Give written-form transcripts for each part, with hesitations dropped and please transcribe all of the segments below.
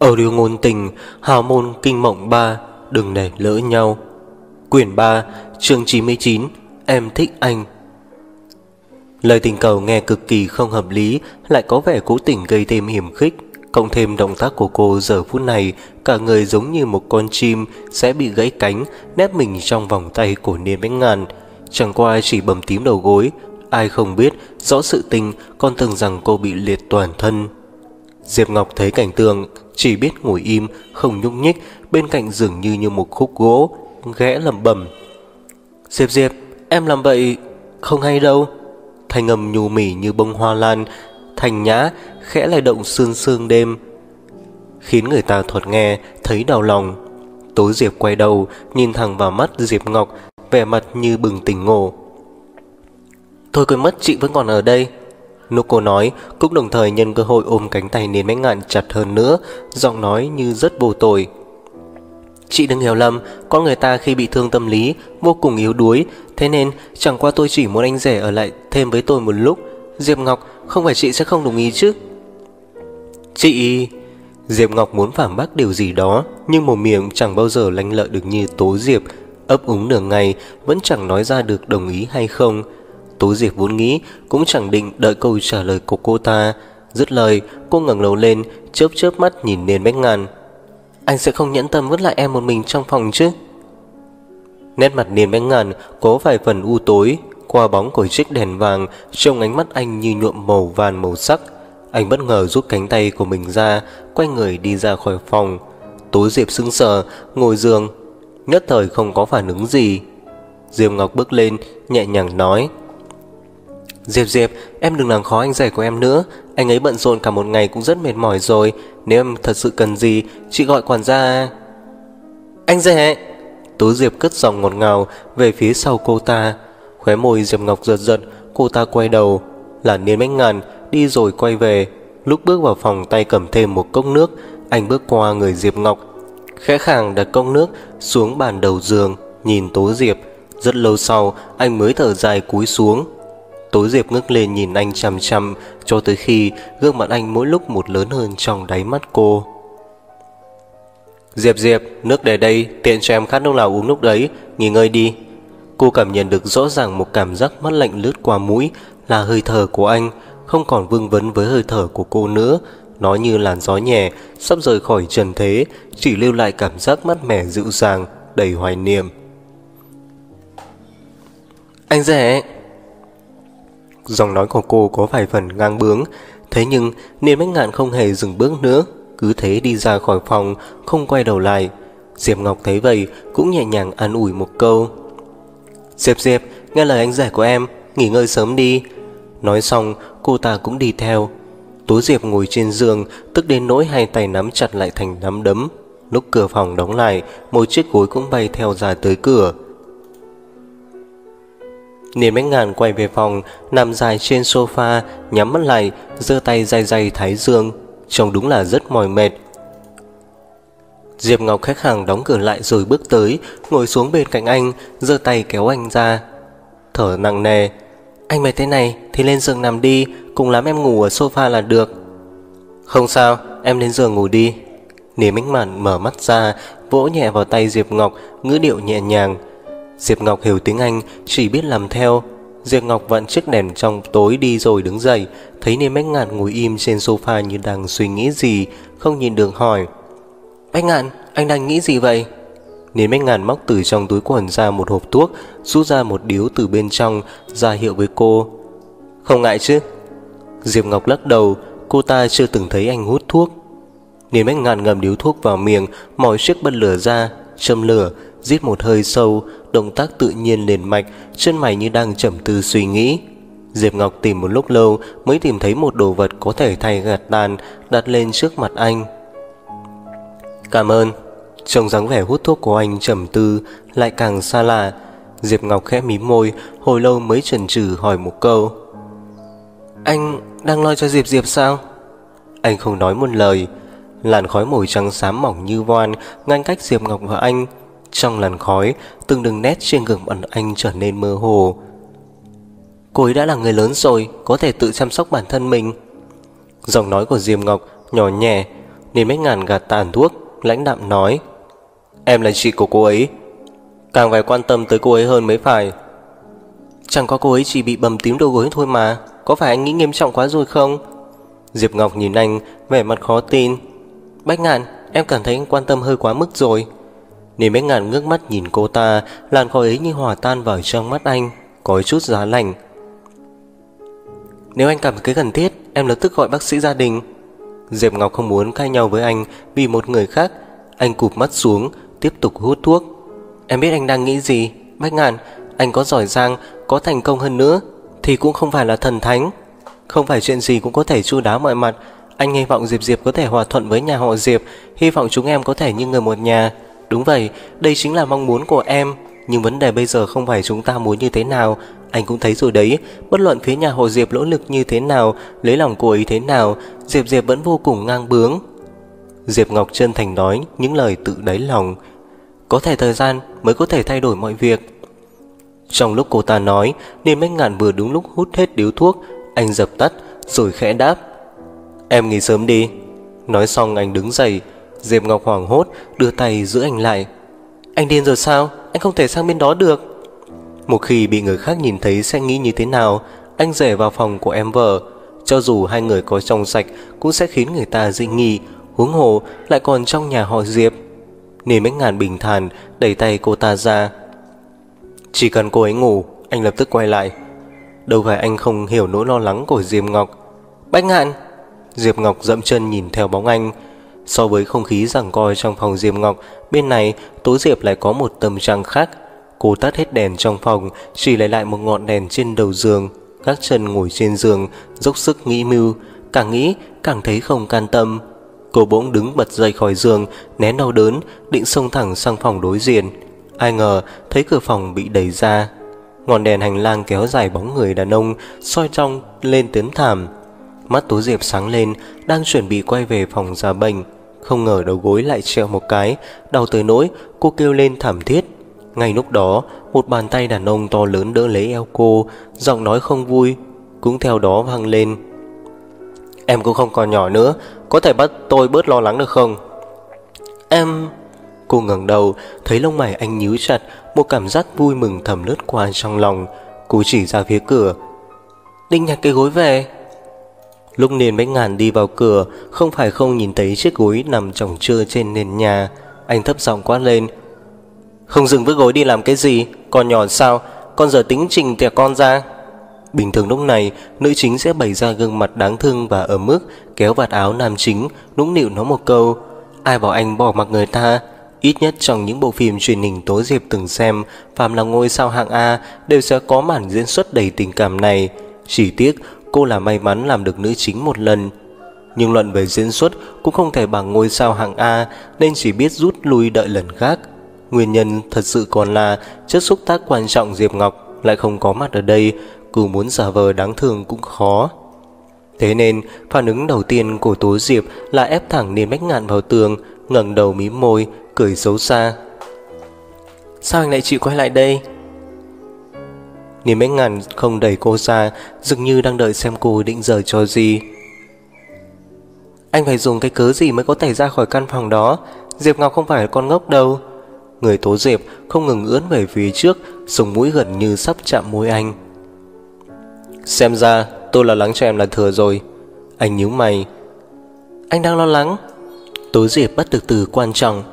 Audio ngôn tình, hào môn kinh mộng 3, đừng để lỡ nhau. Quyển 3, chương 99, em thích anh. Lời tình cầu nghe cực kỳ không hợp lý, lại có vẻ cố tình gây thêm hiểm khích. Cộng thêm động tác của cô giờ phút này, cả người giống như một con chim sẽ bị gãy cánh, nép mình trong vòng tay của Niên Bách Ngàn. Chẳng qua chỉ bầm tím đầu gối, ai không biết rõ sự tình, còn tưởng rằng cô bị liệt toàn thân. Diệp Ngọc thấy cảnh tượng, chỉ biết ngồi im, không nhúc nhích, bên cạnh dường như một khúc gỗ, ghẽ lẩm bẩm: Diệp, em làm vậy không hay đâu. Thanh âm nhu mỉ như bông hoa lan, thanh nhã, khẽ lay động sương đêm, khiến người ta thoạt nghe thấy đau lòng. Tố Diệp quay đầu, nhìn thẳng vào mắt Diệp Ngọc, vẻ mặt như bừng tỉnh ngộ. Thôi quên mất chị vẫn còn ở đây. Lúc cô nói, cũng đồng thời nhân cơ hội ôm cánh tay Niên Bách Ngạn chặt hơn nữa, giọng nói như rất vô tội. Chị đừng hiểu lầm, con người ta khi bị thương tâm lý vô cùng yếu đuối, thế nên chẳng qua tôi chỉ muốn anh rể ở lại thêm với tôi một lúc. Diệp Ngọc, không phải chị sẽ không đồng ý chứ? Chị... Diệp Ngọc muốn phản bác điều gì đó, nhưng một miệng chẳng bao giờ lanh lợi được như Tố Diệp, ấp úng nửa ngày vẫn chẳng nói ra được đồng ý hay không. Tố Diệp vốn nghĩ cũng chẳng định đợi câu trả lời của cô ta. Dứt lời, cô ngẩng đầu lên, chớp mắt nhìn Niên Bách Ngàn. Anh sẽ không nhẫn tâm vứt lại em một mình trong phòng chứ? Nét mặt Niên Bách Ngàn có vài phần u tối, qua bóng của chiếc đèn vàng trông ánh mắt anh như nhuộm màu vàng màu sắc. Anh bất ngờ rút cánh tay của mình ra, quay người đi ra khỏi phòng. Tố Diệp sững sờ ngồi giường, nhất thời không có phản ứng gì. Diệp Ngọc bước lên nhẹ nhàng nói: Diệp, em đừng làm khó anh rể của em nữa. Anh ấy bận rộn cả một ngày cũng rất mệt mỏi rồi. Nếu em thật sự cần gì, chị gọi quản gia. Anh rể! Tố Diệp cất giọng ngọt ngào về phía sau cô ta. Khóe môi Diệp Ngọc giật, cô ta quay đầu, là Niên Bách Ngàn đi rồi quay về. Lúc bước vào phòng tay cầm thêm một cốc nước, anh bước qua người Diệp Ngọc, khẽ khàng đặt cốc nước xuống bàn đầu giường, nhìn Tố Diệp. Rất lâu sau anh mới thở dài cúi xuống. Tố Diệp ngước lên nhìn anh chằm chằm cho tới khi gương mặt anh mỗi lúc một lớn hơn trong đáy mắt cô. Diệp, nước để đây, tiện cho em khát lúc nào uống lúc đấy, nghỉ ngơi đi. Cô cảm nhận được rõ ràng một cảm giác mát lạnh lướt qua mũi, là hơi thở của anh, không còn vương vấn với hơi thở của cô nữa. Nó như làn gió nhẹ sắp rời khỏi trần thế, chỉ lưu lại cảm giác mát mẻ dịu dàng, đầy hoài niệm. Anh rể! Giọng nói của cô có vài phần ngang bướng, thế nhưng Niên Bách Ngạn không hề dừng bước nữa, cứ thế đi ra khỏi phòng, không quay đầu lại. Diệp Ngọc thấy vậy cũng nhẹ nhàng an ủi một câu: Diệp, nghe lời anh rể của em, nghỉ ngơi sớm đi. Nói xong cô ta cũng đi theo. Tố Diệp ngồi trên giường, tức đến nỗi hai tay nắm chặt lại thành nắm đấm. Lúc cửa phòng đóng lại, một chiếc gối cũng bay theo ra tới cửa. Niên Bách Ngàn quay về phòng, nằm dài trên sofa, nhắm mắt lại, giơ tay day thái dương, trông đúng là rất mỏi mệt. Diệp Ngọc khách hàng đóng cửa lại rồi bước tới, ngồi xuống bên cạnh anh, giơ tay kéo anh ra, thở nặng nề. Anh mệt thế này thì lên giường nằm đi, cùng lắm em ngủ ở sofa là được. Không sao, em lên giường ngủ đi. Niên Bách Ngàn mở mắt ra, vỗ nhẹ vào tay Diệp Ngọc, ngữ điệu nhẹ nhàng. Diệp Ngọc hiểu tiếng Anh, chỉ biết làm theo. Diệp Ngọc vặn chiếc đèn trong tối đi rồi đứng dậy, thấy Niên Bách Ngạn ngồi im trên sofa như đang suy nghĩ gì, không nhìn được hỏi: Bách Ngạn, anh đang nghĩ gì vậy? Niên Bách Ngạn móc từ trong túi quần ra một hộp thuốc, rút ra một điếu từ bên trong, ra hiệu với cô. Không ngại chứ? Diệp Ngọc lắc đầu, cô ta chưa từng thấy anh hút thuốc. Niên Bách Ngạn ngậm điếu thuốc vào miệng, mỏi chiếc bật lửa ra, châm lửa, rít một hơi sâu, động tác tự nhiên liền mạch, chân mày như đang trầm tư suy nghĩ. Diệp Ngọc tìm một lúc lâu mới tìm thấy một đồ vật có thể thay gạt tàn, đặt lên trước mặt anh. Cảm ơn. Trông dáng vẻ hút thuốc của anh trầm tư lại càng xa lạ. Diệp Ngọc khẽ mím môi, hồi lâu mới chần chừ hỏi một câu: Anh đang lo cho Diệp sao? Anh không nói một lời. Làn khói màu trắng xám mỏng như voan ngăn cách Diệp Ngọc và anh. Trong làn khói, từng đường nét trên gương mặt anh trở nên mơ hồ. Cô ấy đã là người lớn rồi, có thể tự chăm sóc bản thân mình. Giọng nói của Diệp Ngọc nhỏ nhẹ, Nên Bách Ngạn gạt tàn thuốc, lãnh đạm nói: Em là chị của cô ấy, càng phải quan tâm tới cô ấy hơn mới phải. Chẳng có, cô ấy chỉ bị bầm tím đầu gối thôi mà, có phải anh nghĩ nghiêm trọng quá rồi không? Diệp Ngọc nhìn anh, vẻ mặt khó tin. Bách Ngạn, em cảm thấy anh quan tâm hơi quá mức rồi. Nên Bách Ngạn ngước mắt nhìn cô ta, làn khói ấy như hòa tan vào trong mắt anh, có chút giá lạnh. Nếu anh cảm thấy cần thiết, em lập tức gọi bác sĩ gia đình. Diệp Ngọc không muốn cãi nhau với anh vì một người khác. Anh cụp mắt xuống, tiếp tục hút thuốc. Em biết anh đang nghĩ gì, Bách Ngạn. Anh có giỏi giang, có thành công hơn nữa thì cũng không phải là thần thánh. Không phải chuyện gì cũng có thể chu đáo mọi mặt. Anh hy vọng Diệp có thể hòa thuận với nhà họ Diệp, hy vọng chúng em có thể như người một nhà. Đúng vậy, đây chính là mong muốn của em. Nhưng vấn đề bây giờ không phải chúng ta muốn như thế nào. Anh cũng thấy rồi đấy, bất luận phía nhà họ Diệp nỗ lực như thế nào, lấy lòng cô ấy thế nào, Diệp vẫn vô cùng ngang bướng. Diệp Ngọc chân thành nói những lời tự đáy lòng. Có thể thời gian mới có thể thay đổi mọi việc. Trong lúc cô ta nói, Nên Bách Ngạn vừa đúng lúc hút hết điếu thuốc. Anh dập tắt rồi khẽ đáp: Em nghỉ sớm đi. Nói xong anh đứng dậy. Diệp Ngọc hoảng hốt đưa tay giữ anh lại. Anh điên rồi sao? Anh không thể sang bên đó được. Một khi bị người khác nhìn thấy sẽ nghĩ như thế nào? Anh rể vào phòng của em vợ, cho dù hai người có trong sạch cũng sẽ khiến người ta dị nghị, huống hồ lại còn trong nhà họ Diệp. Nên Bách Ngạn bình thản đẩy tay cô ta ra. Chỉ cần cô ấy ngủ, anh lập tức quay lại. Đâu phải anh không hiểu nỗi lo lắng của Diệp Ngọc. Bách Ngạn! Diệp Ngọc dậm chân nhìn theo bóng anh. So với không khí giằng co trong phòng Diệp Ngọc, bên này Tố Diệp lại có một tâm trạng khác. Cô tắt hết đèn trong phòng, chỉ lấy lại một ngọn đèn trên đầu giường, gác chân ngồi trên giường, dốc sức nghĩ mưu. Càng nghĩ càng thấy không can tâm. Cô bỗng đứng bật dậy khỏi giường, nén đau đớn, định xông thẳng sang phòng đối diện. Ai ngờ thấy cửa phòng bị đẩy ra. Ngọn đèn hành lang kéo dài bóng người đàn ông soi trong lên tấm thảm. Mắt Tố Diệp sáng lên, đang chuẩn bị quay về phòng ra bệnh, không ngờ đầu gối lại treo một cái, đau tới nỗi cô kêu lên thảm thiết. Ngay lúc đó, một bàn tay đàn ông to lớn đỡ lấy eo cô, giọng nói không vui cũng theo đó vang lên. Em cũng không còn nhỏ nữa, có thể bắt tôi bớt lo lắng được không? Em... Cô ngẩng đầu, thấy lông mày anh nhíu chặt, một cảm giác vui mừng thầm lướt qua trong lòng. Cô chỉ ra phía cửa. Định nhặt cái gối về. Lúc Nên Bách Ngạn đi vào cửa, không phải không nhìn thấy chiếc gối nằm chồng chơ trên nền nhà. Anh thấp giọng quát lên. Không dừng vứt gối đi làm cái gì? Còn nhỏ sao? Con giờ tính trình tẹo con ra. Bình thường lúc này, nữ chính sẽ bày ra gương mặt đáng thương và ấm ức, kéo vạt áo nam chính, nũng nịu nói một câu. Ai bảo anh bỏ mặc người ta? Ít nhất trong những bộ phim truyền hình Tố Diệp từng xem, phàm là ngôi sao hạng A đều sẽ có màn diễn xuất đầy tình cảm này. Chỉ tiếc cô là may mắn làm được nữ chính một lần. Nhưng luận về diễn xuất cũng không thể bằng ngôi sao hạng A, nên chỉ biết rút lui đợi lần khác. Nguyên nhân thật sự còn là chất xúc tác quan trọng Diệp Ngọc lại không có mặt ở đây, cứ muốn giả vờ đáng thương cũng khó. Thế nên phản ứng đầu tiên của Tố Diệp là ép thẳng Nên Bách Ngạn vào tường, ngẩng đầu mím môi, cười xấu xa. Sao anh lại chịu quay lại đây? Nên Bách Ngạn không đẩy cô ra, dường như đang đợi xem cô định giở trò gì. Anh phải dùng cái cớ gì mới có thể ra khỏi căn phòng đó? Diệp Ngọc không phải là con ngốc đâu. Người Tố Diệp không ngừng ưỡn về phía trước, sống mũi gần như sắp chạm môi anh. Xem ra tôi lo lắng cho em là thừa rồi. Anh nhíu mày. Anh đang lo lắng? Tố Diệp bắt được từ quan trọng.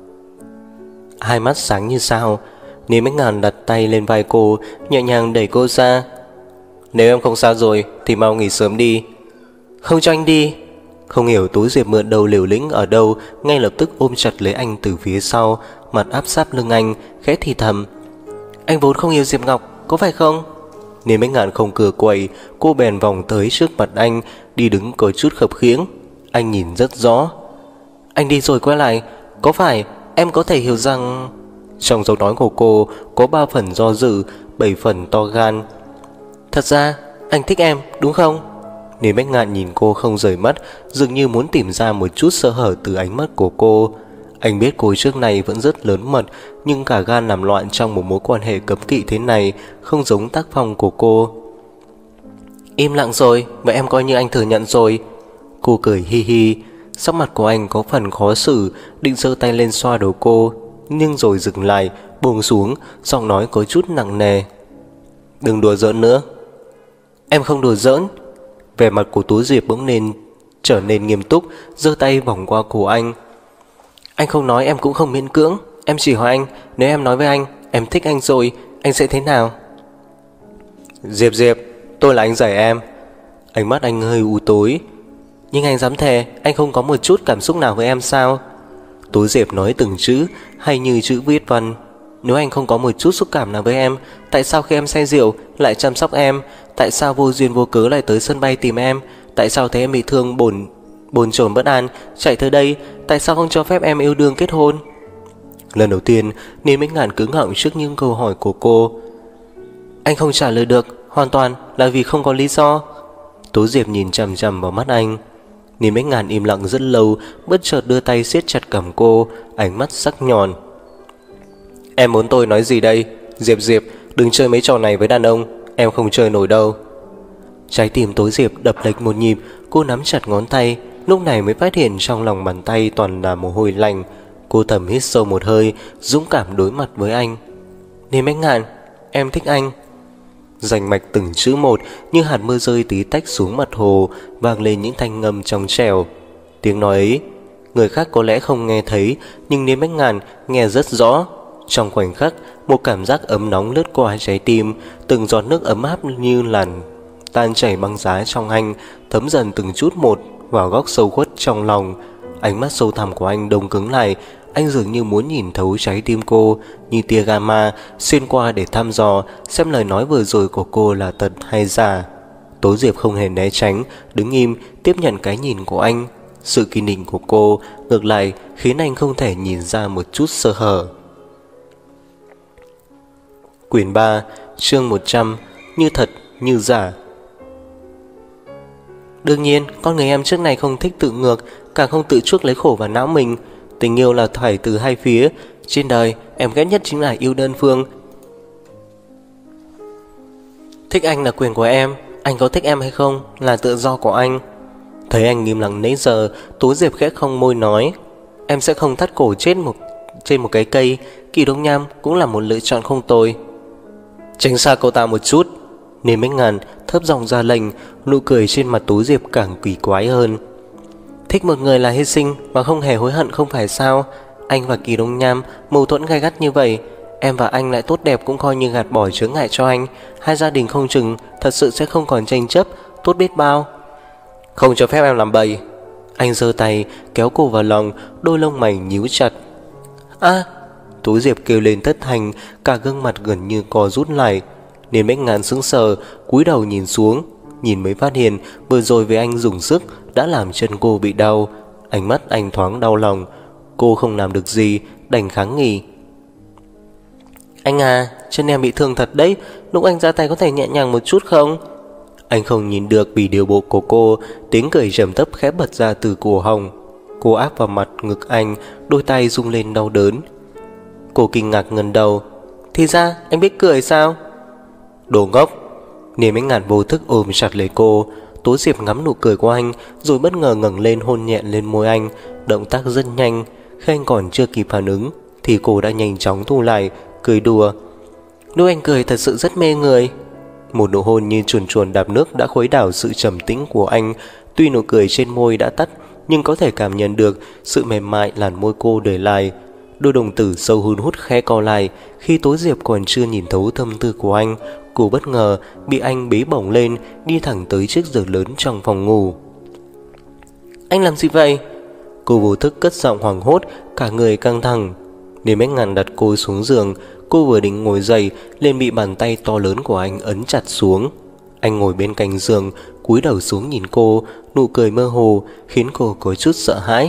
Hai mắt sáng như sao. Nên Bách Ngạn đặt tay lên vai cô, nhẹ nhàng đẩy cô ra. Nếu em không sao rồi thì mau nghỉ sớm đi. Không cho anh đi. Không hiểu Tố Diệp mượn đầu liều lĩnh ở đâu, ngay lập tức ôm chặt lấy anh từ phía sau, mặt áp sát lưng anh, khẽ thì thầm. Anh vốn không yêu Diệp Ngọc, có phải không? Nên Bách Ngạn không cửa quậy, cô bèn vòng tới trước mặt anh, đi đứng có chút khập khiễng. Anh nhìn rất rõ. Anh đi rồi quay lại, có phải em có thể hiểu rằng... Trong giọng nói của cô có 3 phần do dự, 7 phần to gan. Thật ra anh thích em đúng không? Nên Bách Ngạn nhìn cô không rời mắt, dường như muốn tìm ra một chút sơ hở từ ánh mắt của cô. Anh biết cô trước này vẫn rất lớn mật, nhưng cả gan làm loạn trong một mối quan hệ cấm kỵ thế này không giống tác phong của cô. Im lặng rồi, vậy em coi như anh thừa nhận rồi. Cô cười hi hi. Sắc mặt của anh có phần khó xử, định giơ tay lên xoa đầu cô, nhưng rồi dừng lại, buông xuống, giọng nói có chút nặng nề. Đừng đùa giỡn nữa. Em không đùa giỡn. Vẻ mặt của Tú Diệp bỗng trở nên nghiêm túc, giơ tay vòng qua cổ anh. Anh không nói em cũng không miễn cưỡng. Em chỉ hỏi anh, nếu em nói với anh em thích anh rồi, anh sẽ thế nào? Diệp, tôi là anh rể em. Ánh mắt anh hơi u tối. Nhưng anh dám thề anh không có một chút cảm xúc nào với em sao? Tú Diệp nói từng chữ hay như chữ viết văn. Nếu anh không có một chút xúc cảm nào với em, tại sao khi em say rượu lại chăm sóc em? Tại sao vô duyên vô cớ lại tới sân bay tìm em? Tại sao thấy em bị thương bồn chồn bất an chạy tới đây? Tại sao không cho phép em yêu đương kết hôn? Lần đầu tiên Ninh Bích Ngạn cứng họng trước những câu hỏi của cô. Anh không trả lời được, hoàn toàn là vì không có lý do. Tú Diệp nhìn chằm chằm vào mắt anh. Ninh Bích Ngạn im lặng rất lâu, bất chợt đưa tay siết chặt cằm cô, ánh mắt sắc nhọn. Em muốn tôi nói gì đây? Diệp, đừng chơi mấy trò này với đàn ông, em không chơi nổi đâu. Trái tim Tú Diệp đập lệch một nhịp, cô nắm chặt ngón tay, lúc này mới phát hiện trong lòng bàn tay toàn là mồ hôi lạnh. Cô thầm hít sâu một hơi, dũng cảm đối mặt với anh. Ninh Bích Ngạn, em thích anh. Rành mạch từng chữ một như hạt mưa rơi tí tách xuống mặt hồ, vang lên những thanh ngâm trong trẻo. Tiếng nói ấy, người khác có lẽ không nghe thấy, nhưng Ninh Bích Ngạn nghe rất rõ. Trong khoảnh khắc, một cảm giác ấm nóng lướt qua trái tim, từng giọt nước ấm áp như làn tan chảy băng giá trong anh, thấm dần từng chút một vào góc sâu khuất trong lòng. Ánh mắt sâu thẳm của anh đông cứng lại, anh dường như muốn nhìn thấu trái tim cô, như tia gamma xuyên qua để thăm dò xem lời nói vừa rồi của cô là thật hay giả. Tố Diệp không hề né tránh, đứng im tiếp nhận cái nhìn của anh. Sự kiên định của cô ngược lại khiến anh không thể nhìn ra một chút sơ hở. Quyển 3, chương 100, như thật như giả. Đương nhiên, con người em trước này không thích tự ngược, càng không tự chuốc lấy khổ vào não mình. Tình yêu là phải từ hai phía. Trên đời, em ghét nhất chính là yêu đơn phương. Thích anh là quyền của em, anh có thích em hay không là tự do của anh. Thấy anh im lặng nãy giờ, Tú Diệp khẽ cong môi nói, em sẽ không thắt cổ chết trên một cái cây. Kỳ Đông Nham cũng là một lựa chọn không tồi. Tránh xa cô ta một chút. Ninh Bích Ngạn thấp giọng ra lệnh, nụ cười trên mặt Tú Diệp càng kỳ quái hơn. Thích một người là hy sinh và không hề hối hận không phải sao? Anh và Kỳ Đông Nham mâu thuẫn gay gắt như vậy, em và anh lại tốt đẹp cũng coi như gạt bỏ chướng ngại cho anh. Hai gia đình không chừng thật sự sẽ không còn tranh chấp, tốt biết bao. Không cho phép em làm bậy. Anh giơ tay kéo cô vào lòng, đôi lông mày nhíu chặt. Tú Diệp kêu lên thất thanh, cả gương mặt gần như co rút lại. Ninh Bích Ngạn sững sờ, cúi đầu nhìn xuống, nhìn mới phát hiện vừa rồi với anh dùng sức đã làm chân cô bị đau. Ánh mắt anh thoáng đau lòng. Cô không làm được gì, đành kháng nghị. Anh à, chân em bị thương thật đấy, lúc anh ra tay có thể nhẹ nhàng một chút không? Anh không nhìn được vì điều bộ của cô, tiếng cười trầm thấp khẽ bật ra từ cổ họng. Cô áp vào mặt ngực anh, đôi tay rung lên đau đớn. Cô kinh ngạc ngẩng đầu. Thì ra anh biết cười sao? Đồ ngốc. Ninh Bích Ngạn vô thức ôm chặt lấy cô. Tố Diệp ngắm nụ cười của anh, rồi bất ngờ ngẩng lên hôn nhẹ lên môi anh. Động tác rất nhanh. Khi anh còn chưa kịp phản ứng thì cô đã nhanh chóng thu lại, cười đùa. Lúc anh cười thật sự rất mê người. Một nụ hôn như chuồn chuồn đạp nước đã khuấy đảo sự trầm tĩnh của anh. Tuy nụ cười trên môi đã tắt, nhưng có thể cảm nhận được sự mềm mại làn môi cô để lại. Đôi đồng tử sâu hun hút khẽ co lại. Khi Tố Diệp còn chưa nhìn thấu tâm tư của anh, cô bất ngờ bị anh bế bổng lên, đi thẳng tới chiếc giường lớn trong phòng ngủ. Anh làm gì vậy? Cô vô thức cất giọng hoảng hốt, cả người căng thẳng. Ninh Bích Ngạn đặt cô xuống giường. Cô vừa định ngồi dậy liền bị bàn tay to lớn của anh ấn chặt xuống. Anh ngồi bên cạnh giường, cúi đầu xuống nhìn cô, nụ cười mơ hồ khiến cô có chút sợ hãi.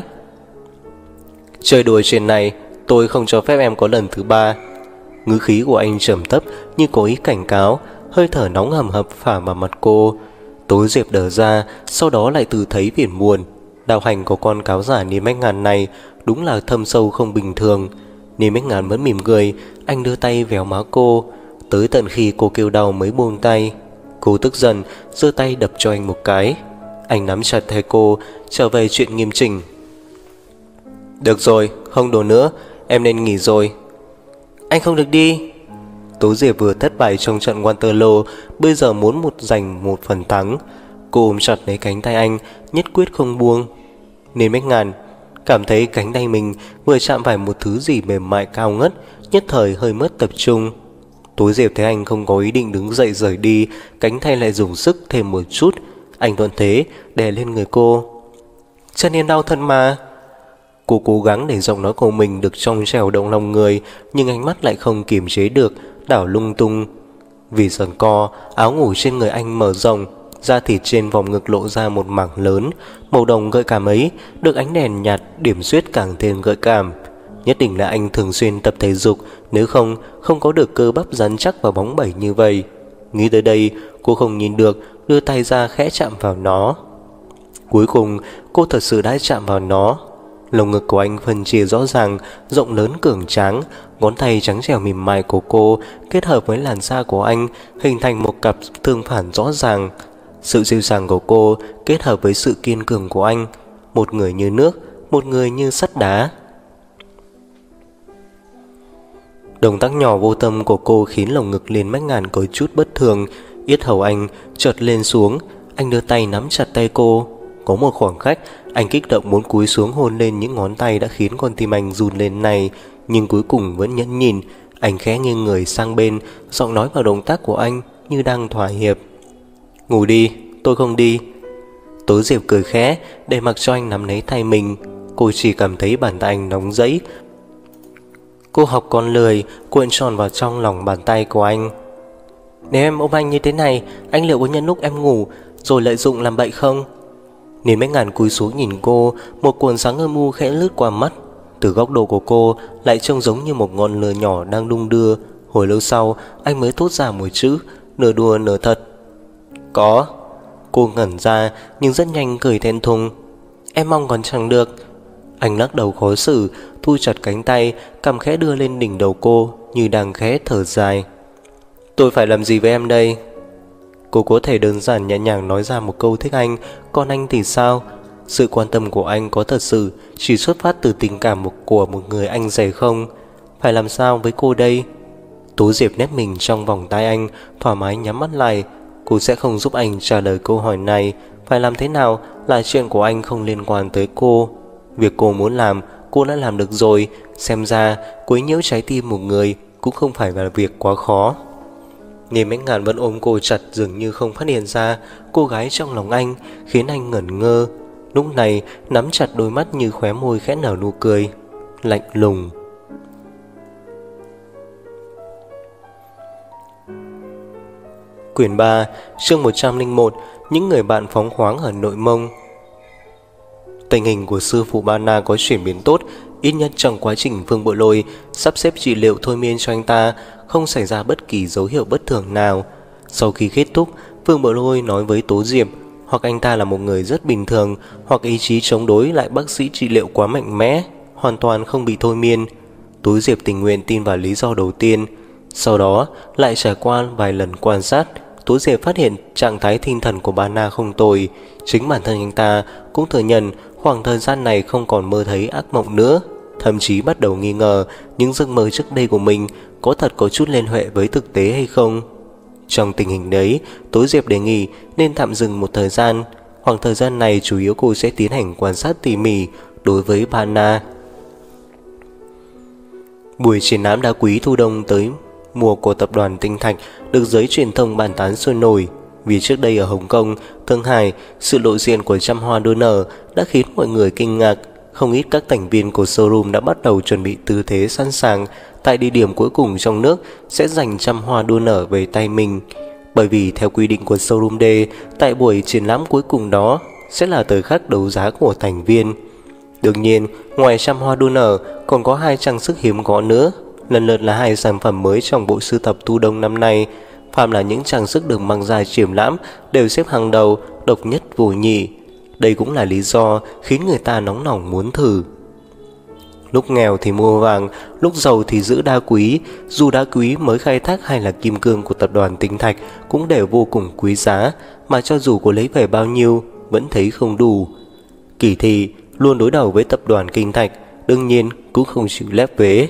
Chơi đùa chuyện này, tôi không cho phép em có lần thứ ba. Ngữ khí của anh trầm thấp như có ý cảnh cáo, hơi thở nóng hầm hập phả vào mặt cô. Tố Diệp đờ ra, sau đó lại tự thấy phiền muộn. Đạo hành của con cáo giả Ninh Bích Ngạn này đúng là thâm sâu không bình thường. Ninh Bích Ngạn vẫn mỉm cười. Anh đưa tay véo má cô, tới tận khi cô kêu đau mới buông tay. Cô tức giận, giơ tay đập cho anh một cái. Anh nắm chặt tay cô, trở về chuyện nghiêm chỉnh. Được rồi, không đùa nữa, em nên nghỉ rồi. Anh không được đi. Tố Diệp vừa thất bại trong trận Waterloo, bây giờ muốn giành một phần thắng. Cô ôm chặt lấy cánh tay anh, nhất quyết không buông. Nên Bách Ngàn cảm thấy cánh tay mình vừa chạm phải một thứ gì mềm mại cao ngất, nhất thời hơi mất tập trung. Tố Diệp thấy anh không có ý định đứng dậy rời đi, cánh tay lại dùng sức thêm một chút. Anh thuận thế đè lên người cô. Chân em đau thật mà. Cô cố gắng để giọng nói của mình được trong trẻo động lòng người, nhưng ánh mắt lại không kiềm chế được, đảo lung tung. Vì giằng co, áo ngủ trên người anh mở rộng, da thịt trên vòng ngực lộ ra một mảng lớn. Màu đồng gợi cảm ấy được ánh đèn nhạt điểm xuyết càng thêm gợi cảm. Nhất định là anh thường xuyên tập thể dục, nếu không có được cơ bắp rắn chắc và bóng bẩy như vậy. Nghĩ tới đây, cô không nhìn được, đưa tay ra khẽ chạm vào nó. Cuối cùng cô thật sự đã chạm vào nó. Lồng ngực của anh phân chia rõ ràng, rộng lớn cường tráng. Ngón tay trắng trẻo mềm mại của cô kết hợp với làn da của anh hình thành một cặp tương phản rõ ràng. Sự dịu dàng của cô kết hợp với sự kiên cường của anh, một người như nước, một người như sắt đá. Động tác nhỏ vô tâm của cô khiến lồng ngực Liên Bách Ngàn có chút bất thường. Yết hầu anh chợt lên xuống. Anh đưa tay nắm chặt tay cô. Có một khoảng cách, anh kích động muốn cúi xuống hôn lên những ngón tay đã khiến con tim anh run lên này, nhưng cuối cùng vẫn nhẫn nhịn. Anh khẽ nghiêng người sang bên, giọng nói vào động tác của anh như đang thỏa hiệp. Ngủ đi, tôi không đi. Tố Diệp cười khẽ để mặc cho anh nắm lấy tay mình. Cô chỉ cảm thấy bàn tay anh nóng rẫy. Cô học con lười, cuộn tròn vào trong lòng bàn tay của anh. Nếu em ôm anh như thế này, anh liệu có nhân lúc em ngủ rồi lợi dụng làm bậy không? Nên Bách Ngàn cúi xuống nhìn cô, một cuộn sáng âm u khẽ lướt qua mắt. Từ góc độ của cô lại trông giống như một ngọn lửa nhỏ đang đung đưa. Hồi lâu sau anh mới thốt ra một chữ, nửa đùa nửa thật. Có. Cô ngẩn ra nhưng rất nhanh cười thẹn thùng. Em mong còn chẳng được. Anh lắc đầu khó xử, thu chặt cánh tay, cằm khẽ đưa lên đỉnh đầu cô như đang khẽ thở dài. Tôi phải làm gì với em đây? Cô có thể đơn giản nhẹ nhàng nói ra một câu thích anh, còn anh thì sao? Sự quan tâm của anh có thật sự chỉ xuất phát từ tình cảm của một người anh rể không? Phải làm sao với cô đây? Tố Diệp nép mình trong vòng tay anh, thoải mái nhắm mắt lại. Cô sẽ không giúp anh trả lời câu hỏi này. Phải làm thế nào là chuyện của anh, không liên quan tới cô. Việc cô muốn làm, cô đã làm được rồi. Xem ra quấy nhiễu trái tim một người cũng không phải là việc quá khó. Nên Bách Ngàn vẫn ôm cô chặt, dường như không phát hiện ra cô gái trong lòng anh, khiến anh ngẩn ngơ. Lúc này nắm chặt đôi mắt như khóe môi khẽ nở nụ cười lạnh lùng. Quyển 3, chương 101. Những người bạn phóng khoáng ở Nội Mông. Tình hình của sư phụ Ba Na có chuyển biến tốt. Ít nhất trong quá trình Vương Bội Lôi sắp xếp trị liệu thôi miên cho anh ta, không xảy ra bất kỳ dấu hiệu bất thường nào. Sau khi kết thúc, Vương Bội Lôi nói với Tố Diệp, hoặc anh ta là một người rất bình thường, hoặc ý chí chống đối lại bác sĩ trị liệu quá mạnh mẽ, hoàn toàn không bị thôi miên. Tố Diệp tình nguyện tin vào lý do đầu tiên. Sau đó lại trải qua vài lần quan sát, Tố Diệp phát hiện trạng thái tinh thần của Ba Na không tồi. Chính bản thân anh ta cũng thừa nhận khoảng thời gian này không còn mơ thấy ác mộng nữa, thậm chí bắt đầu nghi ngờ những giấc mơ trước đây của mình có thật có chút liên hệ với thực tế hay không. Trong tình hình đấy, Tố Diệp đề nghị nên tạm dừng một thời gian. Khoảng thời gian này chủ yếu cô sẽ tiến hành quan sát tỉ mỉ đối với Ba Na. Buổi triển lãm đá quý thu đông tới mùa của tập đoàn Tinh Thạch được giới truyền thông bàn tán sôi nổi. Vì trước đây ở Hồng Kông, Thượng Hải, sự lộ diện của trăm hoa đua nở đã khiến mọi người kinh ngạc. Không ít các thành viên của showroom đã bắt đầu chuẩn bị tư thế sẵn sàng tại địa điểm cuối cùng trong nước sẽ giành trăm hoa đua nở về tay mình. Bởi vì theo quy định của showroom D, tại buổi triển lãm cuối cùng đó sẽ là thời khắc đấu giá của thành viên. Đương nhiên, ngoài trăm hoa đua nở còn có 2 trang sức hiếm có nữa, lần lượt là 2 sản phẩm mới trong bộ sưu tập thu đông năm nay. Phạm là những trang sức được mang ra triển lãm đều xếp hàng đầu, độc nhất vô nhị. Đây cũng là lý do khiến người ta nóng lòng muốn thử. Lúc nghèo thì mua vàng, lúc giàu thì giữ đá quý. Dù đá quý mới khai thác hay là kim cương của tập đoàn Tinh Thạch cũng đều vô cùng quý giá, mà cho dù có lấy về bao nhiêu vẫn thấy không đủ. Kỳ thị luôn đối đầu với tập đoàn Tinh Thạch, đương nhiên cũng không chịu lép vế.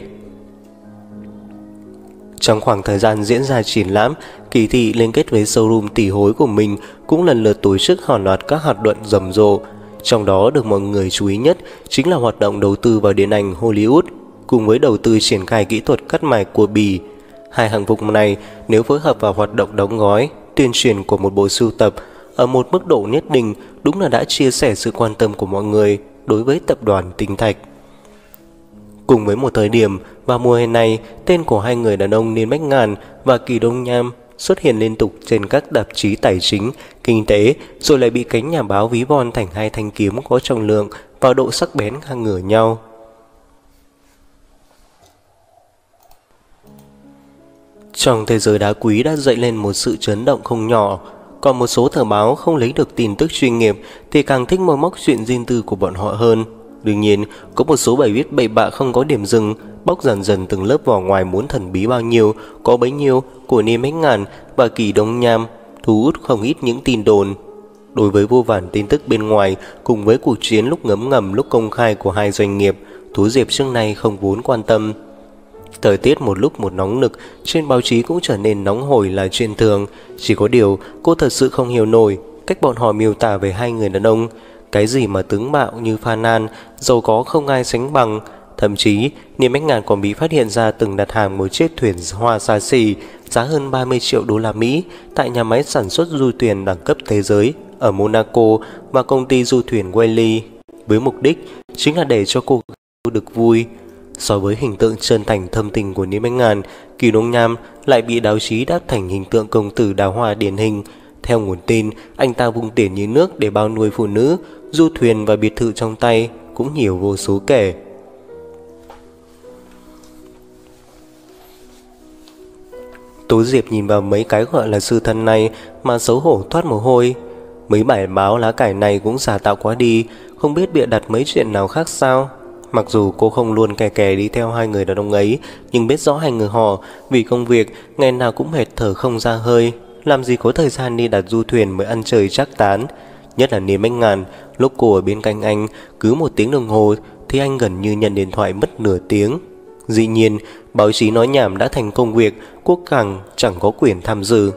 Trong khoảng thời gian diễn ra triển lãm, Kỳ Thị liên kết với showroom tỷ hối của mình cũng lần lượt tổ chức hàng loạt các hoạt động rầm rộ. Trong đó được mọi người chú ý nhất chính là hoạt động đầu tư vào điện ảnh Hollywood cùng với đầu tư triển khai kỹ thuật cắt mài của Bỉ. Hai hạng mục này nếu phối hợp vào hoạt động đóng gói, tuyên truyền của một bộ sưu tập ở một mức độ nhất định, đúng là đã chia sẻ sự quan tâm của mọi người đối với tập đoàn Tinh Thạch. Cùng với một thời điểm vào mùa hè này, tên của hai người đàn ông Niên Bách Ngàn và Kỳ Đông Nham xuất hiện liên tục trên các tạp chí tài chính, kinh tế, rồi lại bị cánh nhà báo ví von thành hai thanh kiếm có trọng lượng và độ sắc bén ngang ngửa nhau. Trong thế giới đá quý đã dậy lên một sự chấn động không nhỏ. Còn một số tờ báo không lấy được tin tức chuyên nghiệp thì càng thích moi móc chuyện riêng tư của bọn họ hơn. Đương nhiên, có một số bài viết bậy bạ không có điểm dừng, bóc dần dần từng lớp vỏ ngoài muốn thần bí bao nhiêu, có bấy nhiêu của Niên Bách Ngàn và Kỳ Đông Nham, thu hút không ít những tin đồn. Đối với vô vàn tin tức bên ngoài, cùng với cuộc chiến lúc ngấm ngầm lúc công khai của hai doanh nghiệp, Tú Diệp trước nay không vốn quan tâm. Thời tiết một lúc một nóng nực, trên báo chí cũng trở nên nóng hổi là chuyện thường. Chỉ có điều cô thật sự không hiểu nổi cách bọn họ miêu tả về hai người đàn ông. Cái gì mà tướng mạo như Phan An, giàu có không ai sánh bằng. Thậm chí Niên Bách Ngàn còn bị phát hiện ra từng đặt hàng một chiếc thuyền hoa xa xỉ giá hơn 30 triệu đô la Mỹ tại nhà máy sản xuất du thuyền đẳng cấp thế giới ở Monaco và công ty du thuyền Whaley, với mục đích chính là để cho cô được vui. So với hình tượng chân thành thâm tình của Niên Bách Ngàn, Kỳ Đông Nham lại bị báo chí đáp thành hình tượng công tử đào hoa điển hình. Theo nguồn tin, anh ta vung tiền như nước để bao nuôi phụ nữ, du thuyền và biệt thự trong tay cũng nhiều vô số kể. Tố Diệp nhìn vào mấy cái gọi là sư thân này mà xấu hổ thoát mồ hôi. Mấy bài báo lá cải này cũng giả tạo quá đi, không biết bịa đặt mấy chuyện nào khác sao. Mặc dù cô không luôn kè kè đi theo hai người đàn ông ấy, nhưng biết rõ hai người họ vì công việc ngày nào cũng mệt thở không ra hơi, làm gì có thời gian đi đặt du thuyền mới ăn chơi trác tán. Nhất là Niên Bách Ngàn, lúc cô ở bên cạnh anh cứ 1 tiếng đồng hồ thì anh gần như nhận điện thoại mất nửa tiếng. Dĩ nhiên, báo chí nói nhảm đã thành công việc, cô càng chẳng có quyền tham dự.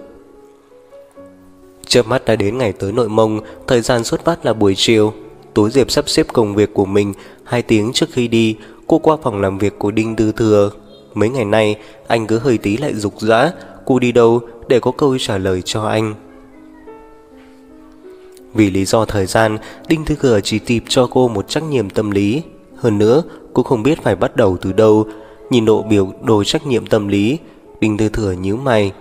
Chớp mắt đã đến ngày tới Nội Mông, thời gian xuất phát là buổi chiều. Tố Diệp sắp xếp công việc của mình. 2 tiếng trước khi đi, cô qua phòng làm việc của Đinh Tư Thừa. Mấy ngày nay, anh cứ hơi tí lại rục rã. Cô đi đâu để có câu trả lời cho anh. Vì lý do thời gian, Đinh Tư Thừa chỉ kịp cho cô một trắc nghiệm tâm lý. Hơn nữa, cô không biết phải bắt đầu từ đâu. Nhìn độ biểu đồ trắc nghiệm tâm lý, Đinh Tư Thừa nhíu mày.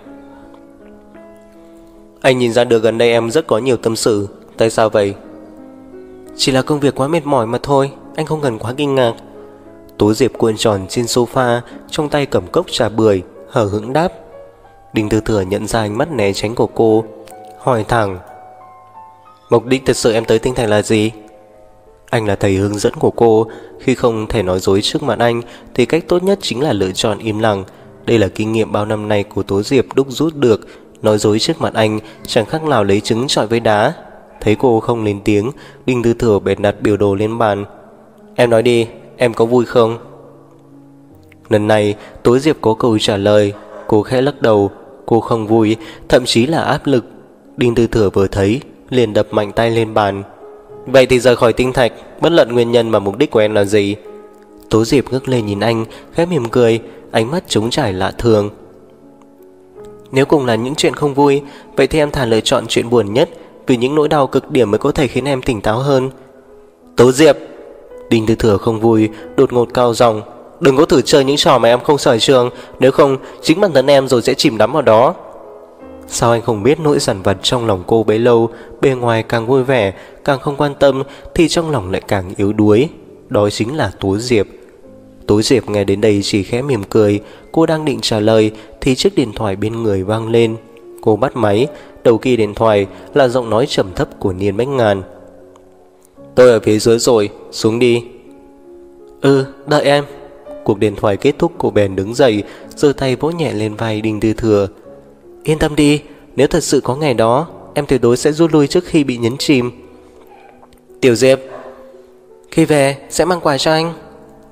Anh nhìn ra được gần đây em rất có nhiều tâm sự. Tại sao vậy? Chỉ là công việc quá mệt mỏi mà thôi, anh không cần quá kinh ngạc. Tố Diệp cuộn tròn trên sofa, trong tay cầm cốc trà bưởi, hờ hững đáp. Đinh Tư Thừa nhận ra ánh mắt né tránh của cô, hỏi thẳng. Mục đích thật sự em tới Tinh Thành là gì? Anh là thầy hướng dẫn của cô, khi không thể nói dối trước mặt anh thì cách tốt nhất chính là lựa chọn im lặng. Đây là kinh nghiệm bao năm nay của Tố Diệp đúc rút được. Nói dối trước mặt anh chẳng khác nào lấy trứng chọi với đá. Thấy cô không lên tiếng, Đinh Tư Thừa bèn đặt biểu đồ lên bàn. Em nói đi, em có vui không? Lần này Tố Diệp có câu trả lời. Cô khẽ lắc đầu. Cô không vui, thậm chí là áp lực. Đinh Tư Thừa vừa thấy liền đập mạnh tay lên bàn. Vậy thì rời khỏi Tinh Thạch, bất luận nguyên nhân và mục đích của em là gì? Tố Diệp ngước lên nhìn anh, khẽ mỉm cười, ánh mắt trống trải lạ thường. Nếu cùng là những chuyện không vui, vậy thì em thà lựa chọn chuyện buồn nhất, vì những nỗi đau cực điểm mới có thể khiến em tỉnh táo hơn. Tố Diệp! Đinh Tư Thừa không vui, đột ngột cao giọng. Đừng có thử chơi những trò mà em không sở trường, nếu không chính bản thân em rồi sẽ chìm đắm vào đó. Sao anh không biết nỗi dằn vặt trong lòng cô bấy lâu, bề ngoài càng vui vẻ, càng không quan tâm thì trong lòng lại càng yếu đuối. Đó chính là Tố Diệp. Tố Diệp nghe đến đây chỉ khẽ mỉm cười. Cô đang định trả lời thì chiếc điện thoại bên người vang lên. Cô bắt máy. Đầu kia điện thoại là giọng nói trầm thấp của Niên Bách Ngàn. Tôi ở phía dưới rồi, xuống đi. Đợi em. Cuộc điện thoại kết thúc, cô bèn đứng dậy, giơ tay vỗ nhẹ lên vai Đinh Tư Thừa. Yên tâm đi, nếu thật sự có ngày đó, em tuyệt đối sẽ rút lui trước khi bị nhấn chìm. Tiểu Diệp, khi về sẽ mang quà cho anh.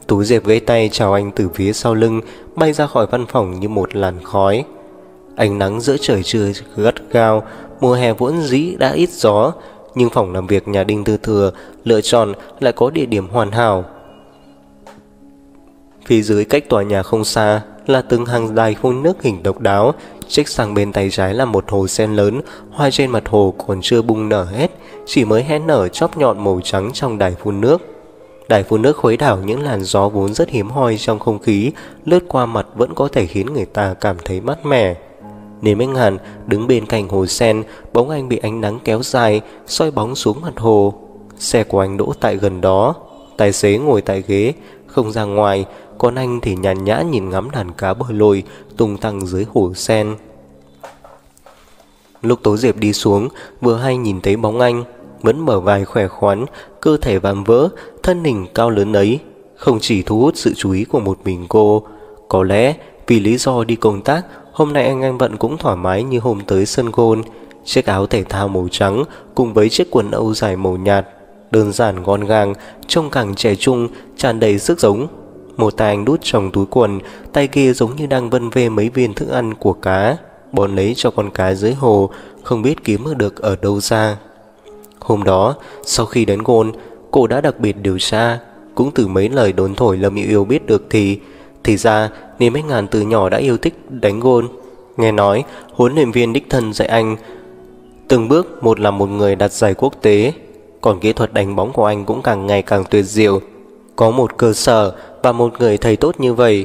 Tú Diệp gãy tay chào anh từ phía sau lưng, bay ra khỏi văn phòng như một làn khói. Ánh nắng giữa trời trưa gắt gao, mùa hè vốn dĩ đã ít gió, nhưng phòng làm việc nhà Đinh Tư Thừa lựa chọn lại có địa điểm hoàn hảo. Phía dưới cách tòa nhà không xa là từng hàng đài phun nước hình độc đáo, trích sang bên tay trái là một hồ sen lớn, hoa trên mặt hồ còn chưa bung nở hết, chỉ mới hé nở chóp nhọn màu trắng trong đài phun nước. Đài phun nước khuấy đảo những làn gió vốn rất hiếm hoi trong không khí, lướt qua mặt vẫn có thể khiến người ta cảm thấy mát mẻ. Niềm Anh Hàn đứng bên cạnh hồ sen, bóng anh bị ánh nắng kéo dài, soi bóng xuống mặt hồ. Xe của anh đỗ tại gần đó, tài xế ngồi tại ghế, không ra ngoài, còn anh thì nhàn nhã nhìn ngắm đàn cá bơi lội tung tăng dưới hồ sen. Lúc Tố Diệp đi xuống, vừa hay nhìn thấy bóng anh, vẫn mở vai khỏe khoắn, cơ thể vạm vỡ, thân hình cao lớn ấy, không chỉ thu hút sự chú ý của một mình cô. Có lẽ vì lý do đi công tác, hôm nay anh vận cũng thoải mái như hôm tới sân golf. Chiếc áo thể thao màu trắng cùng với chiếc quần âu dài màu nhạt, đơn giản gọn gàng, trông càng trẻ trung, tràn đầy sức sống. Một tay anh đút trong túi quần, tay kia giống như đang vân vê mấy viên thức ăn của cá, bón lấy cho con cá dưới hồ, không biết kiếm được ở đâu ra. Hôm đó, sau khi đánh golf, cô đã đặc biệt điều tra, cũng từ mấy lời đồn thổi Lâm Yêu Yêu biết được thì ra Niềm Anh Hàn từ nhỏ đã yêu thích đánh golf. Nghe nói huấn luyện viên đích thân dạy anh từng bước một là một người đạt giải quốc tế, còn kỹ thuật đánh bóng của anh cũng càng ngày càng tuyệt diệu. Có một cơ sở và một người thầy tốt như vậy,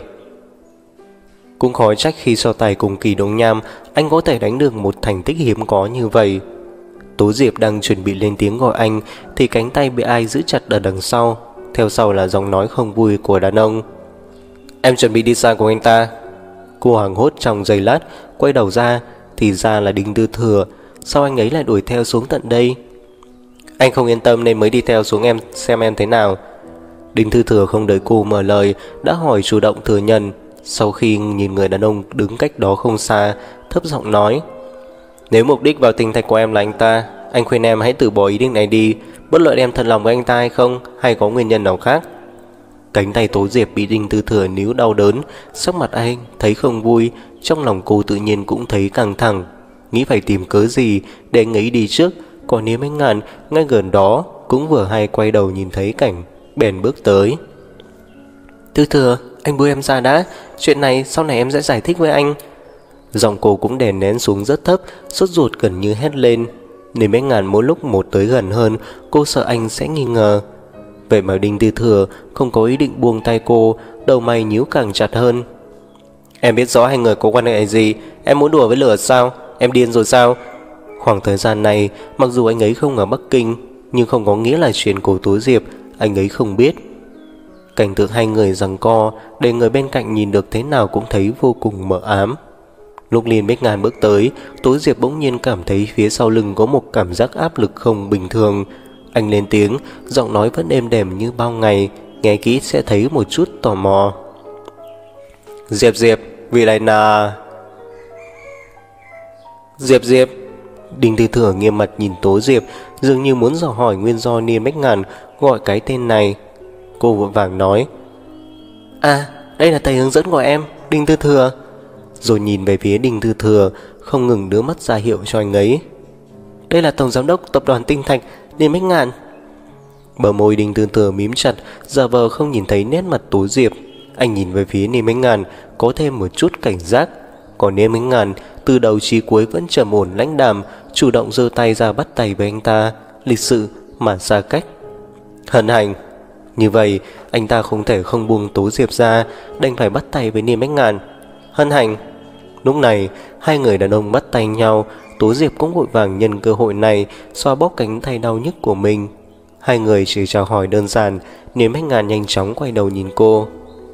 cũng khó trách khi so tài cùng Kỳ Đông Nham, anh có thể đánh được một thành tích hiếm có như vậy. Tố Diệp đang chuẩn bị lên tiếng gọi anh thì cánh tay bị ai giữ chặt ở đằng sau, theo sau là giọng nói không vui của đàn ông. Em chuẩn bị đi xa của anh ta. Cô hoảng hốt trong giây lát, quay đầu ra thì ra là Đinh Tư Thừa. Sao anh ấy lại đuổi theo xuống tận đây? Anh không yên tâm nên mới đi theo xuống em xem em thế nào. Đinh Tư Thừa không đợi cô mở lời đã hỏi chủ động thừa nhận. Sau khi nhìn người đàn ông đứng cách đó không xa, thấp giọng nói: Nếu mục đích vào tình thạch của em là anh ta, anh khuyên em hãy từ bỏ ý định này đi, bất luận em thật lòng với anh ta hay không, hay có nguyên nhân nào khác. Cánh tay Tố Diệp bị Đinh Tư Thừa níu đau đớn, sắc mặt anh thấy không vui, trong lòng cô tự nhiên cũng thấy căng thẳng, nghĩ phải tìm cớ gì để anh ấy đi trước. Còn Niềm Anh Hàn ngay gần đó cũng vừa hay quay đầu nhìn thấy cảnh, bèn bước tới. Tư Thừa, anh buông em ra đã, chuyện này sau này em sẽ giải thích với anh. Giọng cô cũng đè nén xuống rất thấp, sốt ruột gần như hét lên. Niềm Anh Hàn mỗi lúc một tới gần hơn, cô sợ anh sẽ nghi ngờ. Vậy mà Đinh Tư Thừa không có ý định buông tay cô, đầu mày nhíu càng chặt hơn. Em biết rõ hai người có quan hệ gì, em muốn đùa với lửa sao? Em điên rồi sao? Khoảng thời gian này, mặc dù anh ấy không ở Bắc Kinh, nhưng không có nghĩa là chuyện của Tố Diệp anh ấy không biết. Cảnh tượng hai người giằng co, để người bên cạnh nhìn được thế nào cũng thấy vô cùng mờ ám. Lúc Liên Bích Ngàn bước tới, Tố Diệp bỗng nhiên cảm thấy phía sau lưng có một cảm giác áp lực không bình thường. Anh lên tiếng, giọng nói vẫn êm đềm như bao ngày, nghe kỹ sẽ thấy một chút tò mò. Diệp, vì này là... Diệp. Đinh Tư Thừa nghiêm mặt nhìn Tố Diệp, dường như muốn dò hỏi nguyên do Niên Bách Ngàn gọi cái tên này. Cô vội vàng nói: đây là thầy hướng dẫn của em, Đinh Tư Thừa. Rồi nhìn về phía Đinh Tư Thừa, không ngừng đưa mắt ra hiệu cho anh ấy. Đây là tổng giám đốc tập đoàn Tinh Thạch, Niên Bách Ngàn. Bờ môi Đinh Tư Thừa mím chặt, giả vờ không nhìn thấy nét mặt Tố Diệp. Anh nhìn về phía Niên Bách Ngàn, có thêm một chút cảnh giác. Còn Niên Bách Ngàn từ đầu chí cuối vẫn trầm ổn lãnh đạm, chủ động giơ tay ra bắt tay với anh ta, lịch sự mà xa cách. Hân hạnh. Như vậy anh ta không thể không buông Tố Diệp ra, đành phải bắt tay với Niên Bách Ngàn. Hân hạnh. Lúc này hai người đàn ông bắt tay nhau, Tố Diệp cũng vội vàng nhân cơ hội này xoa bóp cánh tay đau nhức của mình. Hai người chỉ chào hỏi đơn giản, Niên Bách Ngàn nhanh chóng quay đầu nhìn cô.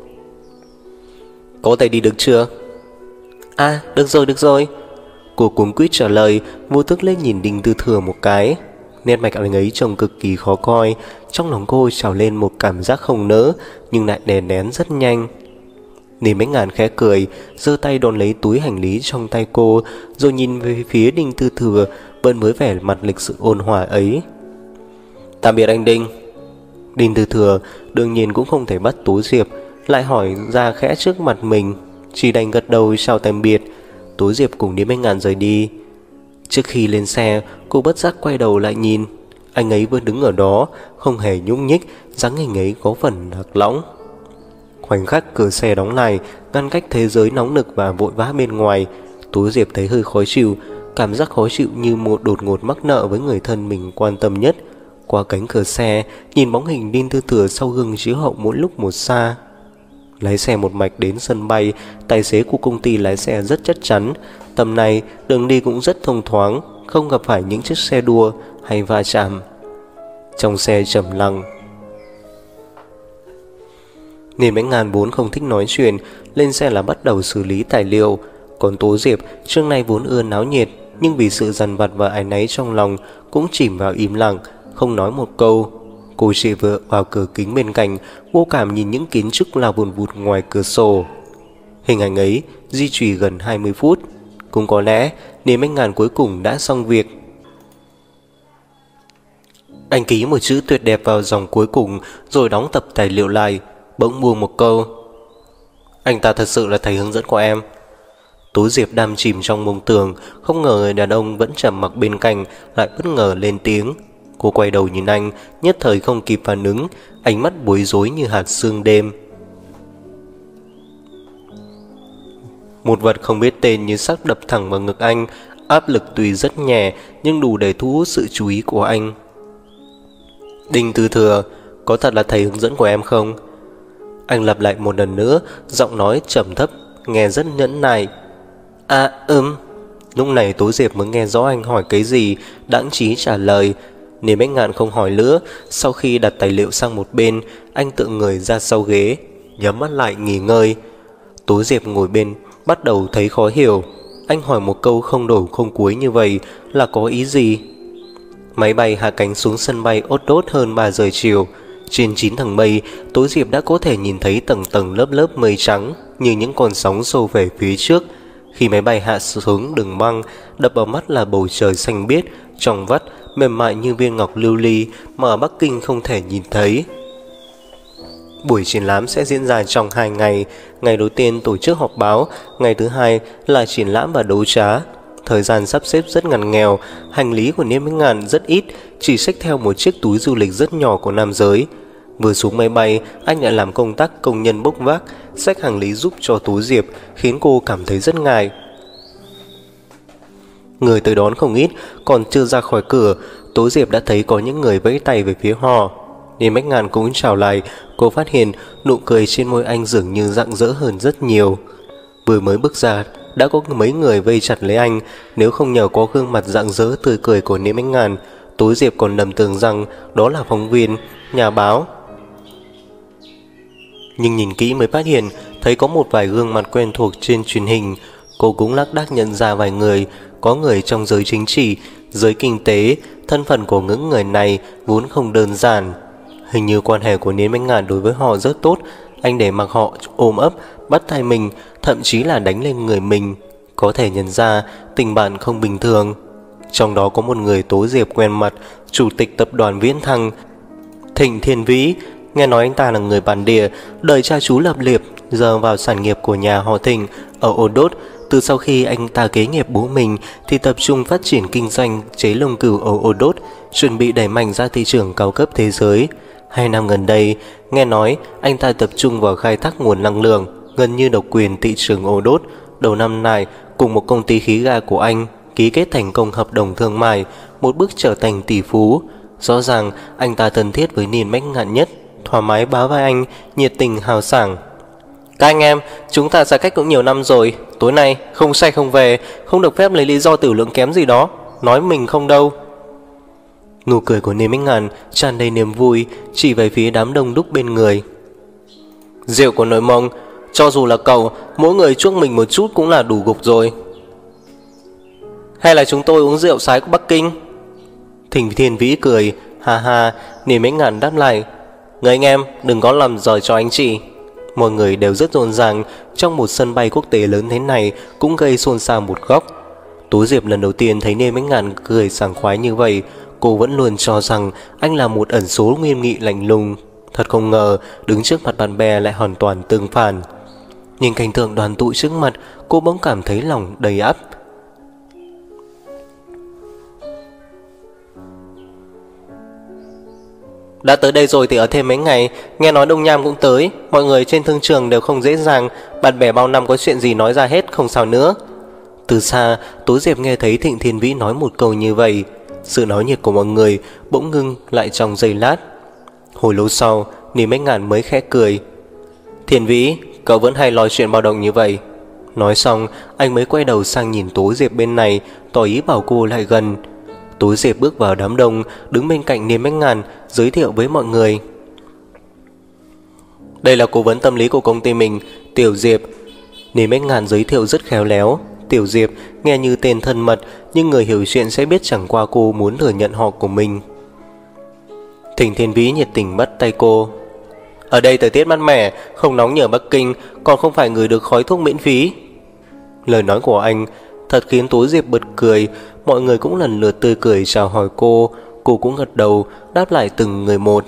Có thể đi được chưa? Được rồi. Cô cuống quýt trả lời, vô thức lên nhìn Đinh Tư Thừa một cái. Nét mặt anh ấy trông cực kỳ khó coi, trong lòng cô trào lên một cảm giác không nỡ, nhưng lại đè nén rất nhanh. Niên Bách Ngàn khẽ cười, giơ tay đón lấy túi hành lý trong tay cô, rồi nhìn về phía Đinh Tư Thừa, vẫn với vẻ mặt lịch sự ôn hòa ấy. Tạm biệt anh Đinh. Đinh Tư Thừa đương nhiên cũng không thể bắt Tố Diệp lại hỏi ra khẽ trước mặt mình, chỉ đành gật đầu chào tạm biệt. Tố Diệp cùng Niêm Bách Ngạn rời đi. Trước khi lên xe, cô bất giác quay đầu lại nhìn. Anh ấy vẫn đứng ở đó, không hề nhúc nhích, dáng hình ấy có phần lạc lõng. Khoảnh khắc cửa xe đóng lại, ngăn cách thế giới nóng nực và vội vã bên ngoài, Tố Diệp thấy hơi khó chịu, cảm giác khó chịu như một đột ngột mắc nợ với người thân mình quan tâm nhất. Qua cánh cửa xe, nhìn bóng hình Đinh Tư Thừa sau gương chiếu hậu mỗi lúc một xa. Lái xe một mạch đến sân bay, tài xế của công ty lái xe rất chắc chắn. Tầm này đường đi cũng rất thông thoáng, không gặp phải những chiếc xe đua hay va chạm. Trong xe trầm lặng. Niềm Bách Ngạn vốn không thích nói chuyện, lên xe là bắt đầu xử lý tài liệu. Còn Tố Diệp trước nay vốn ưa náo nhiệt, nhưng vì sự dằn vặt và áy náy trong lòng cũng chìm vào im lặng, không nói một câu. Cô chỉ vừa vào cửa kính bên cạnh, vô cảm nhìn những kiến trúc lao vùn vụt ngoài cửa sổ. Hình ảnh ấy duy trì gần 20 phút. Cũng có lẽ Niềm Bách Ngạn cuối cùng đã xong việc. Anh ký một chữ tuyệt đẹp vào dòng cuối cùng, rồi đóng tập tài liệu lại, bỗng buông một câu: anh ta thật sự là thầy hướng dẫn của em. Tố Diệp đắm chìm trong mộng tưởng, không ngờ người đàn ông vẫn trầm mặc bên cạnh lại bất ngờ lên tiếng. Cô quay đầu nhìn anh, nhất thời không kịp phản ứng, ánh mắt bối rối như hạt sương đêm. Một vật không biết tên như sắc đập thẳng vào ngực anh, áp lực tuy rất nhẹ nhưng đủ để thu hút sự chú ý của anh. Đinh Tư Thừa, có thật là thầy hướng dẫn của em không? Anh lặp lại một lần nữa, giọng nói trầm thấp, nghe rất nhẫn nại. Lúc này Tố Diệp mới nghe rõ anh hỏi cái gì, đãng trí trả lời. Niềm Bách Ngạn không hỏi nữa. Sau khi đặt tài liệu sang một bên, anh tựa người ra sau ghế, nhắm mắt lại nghỉ ngơi. Tố Diệp ngồi bên bắt đầu thấy khó hiểu. Anh hỏi một câu không đầu không cuối như vậy là có ý gì? Máy bay hạ cánh xuống sân bay Oslo hơn 3 giờ chiều. Trên 9 tầng mây, Tố Diệp đã có thể nhìn thấy tầng tầng lớp lớp mây trắng như những con sóng xô về phía trước. Khi máy bay hạ xuống đường băng, đập vào mắt là bầu trời xanh biếc, trong vắt, mềm mại như viên ngọc lưu ly mà ở Bắc Kinh không thể nhìn thấy. Buổi triển lãm sẽ diễn ra trong 2 ngày. Ngày đầu tiên tổ chức họp báo, ngày thứ hai là triển lãm và đấu giá. Thời gian sắp xếp rất ngặt nghèo, hành lý của Niêm Bách Ngạn rất ít, chỉ xách theo một chiếc túi du lịch rất nhỏ của nam giới. Vừa xuống máy bay, anh lại làm công tác công nhân bốc vác, xách hành lý giúp cho Tố Diệp, khiến cô cảm thấy rất ngại. Người tới đón không ít, còn chưa ra khỏi cửa, Tố Diệp đã thấy có những người vẫy tay về phía họ. Niêm Bách Ngạn cũng chào lại, cô phát hiện nụ cười trên môi anh dường như rạng rỡ hơn rất nhiều. Vừa mới bước ra, đã có mấy người vây chặt lấy anh. Nếu không nhờ có gương mặt rạng rỡ tươi cười của Niêm Bách Ngạn, Tố Diệp còn lầm tưởng rằng đó là phóng viên, nhà báo. Nhưng nhìn kỹ mới phát hiện thấy có một vài gương mặt quen thuộc trên truyền hình. Cô cũng lác đác nhận ra vài người, có người trong giới chính trị, giới kinh tế. Thân phận của những người này vốn không đơn giản. Hình như quan hệ của Niêm Bách Ngạn đối với họ rất tốt. Anh để mặc họ ôm ấp, bắt tay mình, thậm chí là đánh lên người mình. Có thể nhận ra tình bạn không bình thường. Trong đó có một người Tố Diệp quen mặt, chủ tịch tập đoàn Viễn Thăng, Thịnh Thiên Vĩ. Nghe nói anh ta là người bản địa, đời cha chú lập nghiệp, giờ vào sản nghiệp của nhà họ Thịnh ở Oslo. Từ sau khi anh ta kế nghiệp bố mình thì tập trung phát triển kinh doanh chế lông cừu ở Oslo, chuẩn bị đẩy mạnh ra thị trường cao cấp thế giới. 2 năm gần đây, nghe nói anh ta tập trung vào khai thác nguồn năng lượng, gần như độc quyền thị trường Oslo. Đầu năm nay, cùng một công ty khí ga của anh ký kết thành công hợp đồng thương mại, một bước trở thành tỷ phú. Rõ ràng anh ta thân thiết với Niên Bách Ngạn nhất, thoải mái bá vai anh, nhiệt tình hào sảng. Các anh em, chúng ta xa cách cũng nhiều năm rồi, tối nay không say không về, không được phép lấy lý do tử lượng kém gì đó, nói mình không đâu. Nụ cười của Niêm Bách Ngạn tràn đầy niềm vui, chỉ về phía đám đông đúc bên người. Rượu của nội Mông, cho dù là cậu, mỗi người chuốc mình một chút cũng là đủ gục rồi. Hay là chúng tôi uống rượu sái của Bắc Kinh? Thịnh Thiên Vĩ cười, ha ha. Niêm Bách Ngạn đáp lại, người anh em đừng có làm giỏi cho anh chị. Mọi người đều rất rộn ràng, trong một sân bay quốc tế lớn thế này cũng gây xôn xao một góc. Tố Diệp lần đầu tiên thấy Niêm Bách Ngạn cười sảng khoái như vậy. Cô vẫn luôn cho rằng anh là một ẩn số nghiêm nghị lạnh lùng, Thật không ngờ đứng trước mặt bạn bè lại hoàn toàn tương phản. Nhìn cảnh tượng đoàn tụ trước mặt, cô bỗng cảm thấy lòng đầy ắp. Đã tới đây rồi thì ở thêm mấy ngày. Nghe nói Đông Nham cũng tới. Mọi người trên thương trường đều không dễ dàng. Bạn bè bao năm có chuyện gì nói ra hết, không sao nữa. Từ xa, Tố Diệp nghe thấy Thịnh Thiên Vĩ nói một câu như vậy. Sự náo nhiệt của mọi người bỗng ngưng lại trong giây lát. Hồi lâu sau, Niềm Bách Ngạn mới khẽ cười. Thiên Vĩ, cậu vẫn hay nói chuyện bao đồng như vậy. Nói xong, anh mới quay đầu sang nhìn Tố Diệp bên này, tỏ ý bảo cô lại gần. Tố Diệp bước vào đám đông, đứng bên cạnh Niềm Bách Ngạn, giới thiệu với mọi người. Đây là cố vấn tâm lý của công ty mình, Tiểu Diệp. Niềm Bách Ngạn giới thiệu rất khéo léo. Tiểu Diệp nghe như tên thân mật, nhưng người hiểu chuyện sẽ biết chẳng qua cô muốn thừa nhận họ của mình. Thịnh Thiên Vĩ nhiệt tình bắt tay cô. Ở đây thời tiết mát mẻ, không nóng như ở Bắc Kinh, còn không phải ngửi được khói thuốc miễn phí. Lời nói của anh thật khiến Tố Diệp bật cười. Mọi người cũng lần lượt tươi cười chào hỏi cô. Cô cũng gật đầu đáp lại từng người một.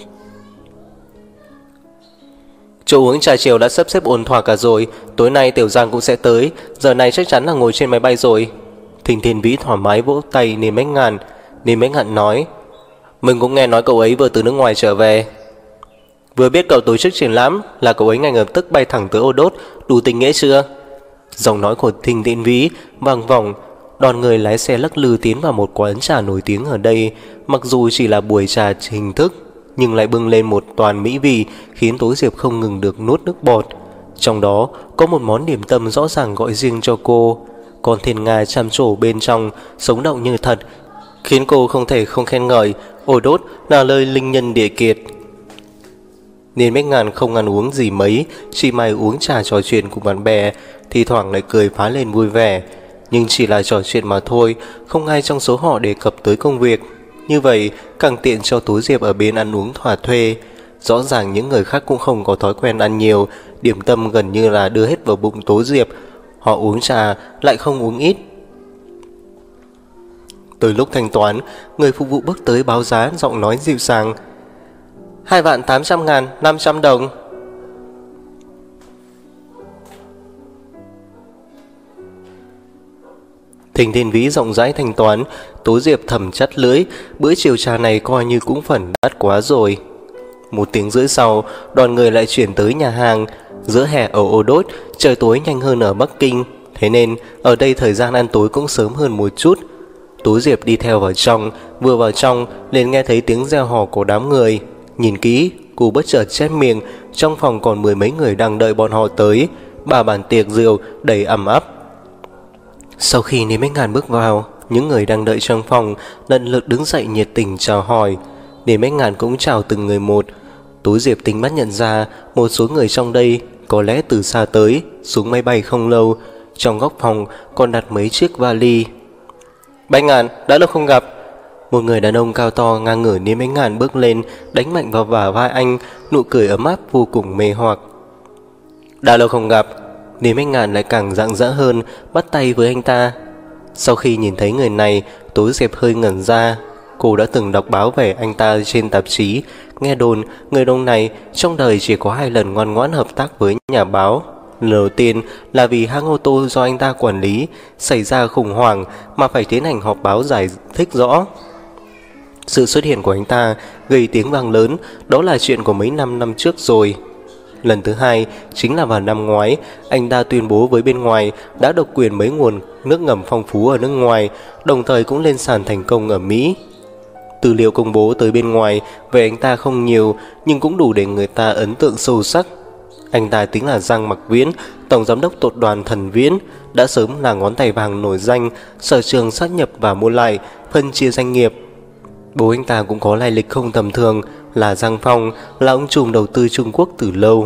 Chỗ uống trà chiều đã sắp xếp ổn thỏa cả rồi. Tối nay Tiểu Giang cũng sẽ tới. Giờ này chắc chắn là ngồi trên máy bay rồi. Thịnh Thiên Vĩ thoải mái vỗ tay Niềm Bách Ngạn. Niềm Bách Ngạn nói, mình cũng nghe nói cậu ấy vừa từ nước ngoài trở về. Vừa biết cậu tổ chức triển lãm là cậu ấy ngay lập tức bay thẳng tới Ô Đốt. Đủ tình nghĩa chưa? Giọng nói của Thịnh Thiên Vĩ vang vọng. Đoàn người lái xe lắc lư tiến vào một quán trà nổi tiếng ở đây. Mặc dù chỉ là buổi trà hình thức, nhưng lại bưng lên một toàn mỹ vị, khiến Tố Diệp không ngừng được nuốt nước bọt. Trong đó có một món điểm tâm rõ ràng gọi riêng cho cô. Còn thiên nga chăm trổ bên trong sống động như thật, khiến cô không thể không khen ngợi. Ô Đốt là nơi linh nhân địa kiệt. Niên Bách Ngạn không ăn uống gì mấy, chỉ mày uống trà trò chuyện cùng bạn bè, thì thoảng lại cười phá lên vui vẻ. Nhưng chỉ là trò chuyện mà thôi, không ai trong số họ đề cập tới công việc. Như vậy càng tiện cho Tố Diệp ở bên ăn uống thỏa thuê. Rõ ràng những người khác cũng không có thói quen ăn nhiều, điểm tâm gần như là đưa hết vào bụng Tố Diệp. Họ uống trà lại không uống ít. Tới lúc thanh toán, người phục vụ bước tới báo giá, giọng nói dịu dàng. 2.800.000, 500 đồng. Thịnh Thiên Vĩ rộng rãi thanh toán. Tố Diệp thầm chắt lưỡi, bữa chiều trà này coi như cũng phần đắt quá rồi. 1 tiếng rưỡi sau, đoàn người lại chuyển tới nhà hàng. Giữa hè ở Ô Đốt, trời tối nhanh hơn ở Bắc Kinh, thế nên ở đây thời gian ăn tối cũng sớm hơn một chút. Tố Diệp đi theo vào trong. Vừa vào trong liền nghe thấy tiếng reo hò của đám người. Nhìn kỹ, cô bất chợt chép miệng. Trong phòng còn 10 mấy người đang đợi bọn họ tới. 3 bàn tiệc rượu đầy ầm ấp. Sau khi Niềm Bách Ngạn bước vào, những người đang đợi trong phòng lần lượt đứng dậy nhiệt tình chào hỏi. Niềm Bách Ngạn cũng chào từng người một. Tố Diệp tính mắt nhận ra một số người trong đây có lẽ từ xa tới, xuống máy bay không lâu. Trong góc phòng còn đặt mấy chiếc vali. Bách Ngạn, đã lâu không gặp. Một người đàn ông cao to ngang ngửa Niềm Bách Ngạn bước lên, đánh mạnh vào bả vai anh, nụ cười ấm áp vô cùng mê hoặc. Đã lâu không gặp. Niềm Bách Ngạn lại càng rạng rỡ hơn, bắt tay với anh ta. Sau khi nhìn thấy người này, Tố Diệp hơi ngẩn ra. Cô đã từng đọc báo về anh ta trên tạp chí. Nghe đồn người đàn ông này trong đời chỉ có 2 lần ngoan ngoãn hợp tác với nhà báo. Lần đầu tiên là vì hãng ô tô do anh ta quản lý xảy ra khủng hoảng mà phải tiến hành họp báo giải thích rõ. Sự xuất hiện của anh ta gây tiếng vang lớn, đó là chuyện của mấy năm trước rồi. Lần thứ hai chính là vào năm ngoái, anh ta tuyên bố với bên ngoài đã độc quyền mấy nguồn nước ngầm phong phú ở nước ngoài, đồng thời cũng lên sàn thành công ở Mỹ. Tư liệu công bố tới bên ngoài về anh ta không nhiều, nhưng cũng đủ để người ta ấn tượng sâu sắc. Anh ta tính là Giang Mặc Viễn, tổng giám đốc tập đoàn Thần Viễn, đã sớm là ngón tay vàng nổi danh, sở trường sát nhập và mua lại, phân chia doanh nghiệp. Bố anh ta cũng có lai lịch không tầm thường, là Giang Phong, là ông trùm đầu tư Trung Quốc từ lâu.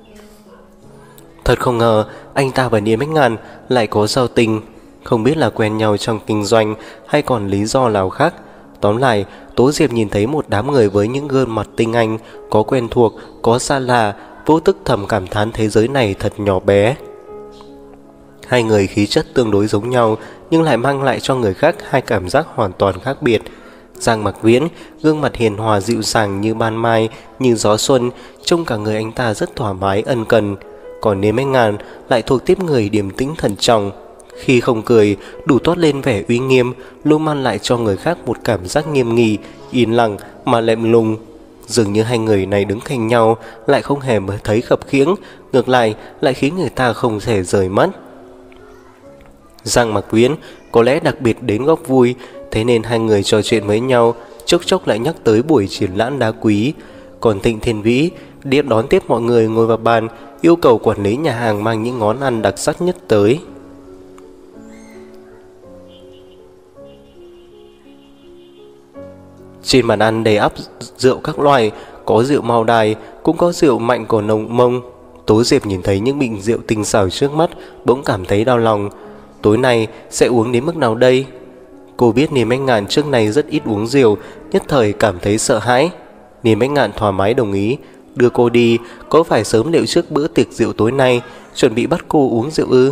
Thật không ngờ anh ta và Niềm Bách Ngạn lại có giao tình, không biết là quen nhau trong kinh doanh hay còn lý do nào khác. Tóm lại, Tố Diệp nhìn thấy một đám người với những gương mặt tinh anh, có quen thuộc, có xa lạ, vô thức thầm cảm thán thế giới này thật nhỏ bé. Hai người khí chất tương đối giống nhau, nhưng lại mang lại cho người khác hai cảm giác hoàn toàn khác biệt. Giang Mặc Viễn, gương mặt hiền hòa dịu dàng như ban mai, như gió xuân, trông cả người anh ta rất thoải mái ân cần. Còn Niêm Bách Ngàn lại thuộc tiếp người điềm tĩnh thận trọng. Khi không cười, đủ toát lên vẻ uy nghiêm, luôn mang lại cho người khác một cảm giác nghiêm nghị, yên lặng mà lạnh lùng. Dường như hai người này đứng cạnh nhau lại không hề mới thấy khập khiễng, ngược lại lại khiến người ta không thể rời mắt. Giang Mặc Viễn có lẽ đặc biệt đến góp vui, thế nên hai người trò chuyện với nhau, chốc chốc lại nhắc tới buổi triển lãm đá quý. Còn Thịnh Thiên Vĩ đón tiếp mọi người ngồi vào bàn, yêu cầu quản lý nhà hàng mang những món ăn đặc sắc nhất tới. Trên bàn ăn đầy ắp rượu các loại, có rượu Mao Đài, cũng có rượu mạnh của nồng Mông. Tố Diệp nhìn thấy những bình rượu tinh xảo trước mắt, bỗng cảm thấy đau lòng. Tối nay sẽ uống đến mức nào đây? Cô biết Niêm Bách Ngạn trước này rất ít uống rượu, nhất thời cảm thấy sợ hãi. Niêm Bách Ngạn thoải mái đồng ý, đưa cô đi. Có phải sớm liệu trước bữa tiệc rượu tối nay, chuẩn bị bắt cô uống rượu ư?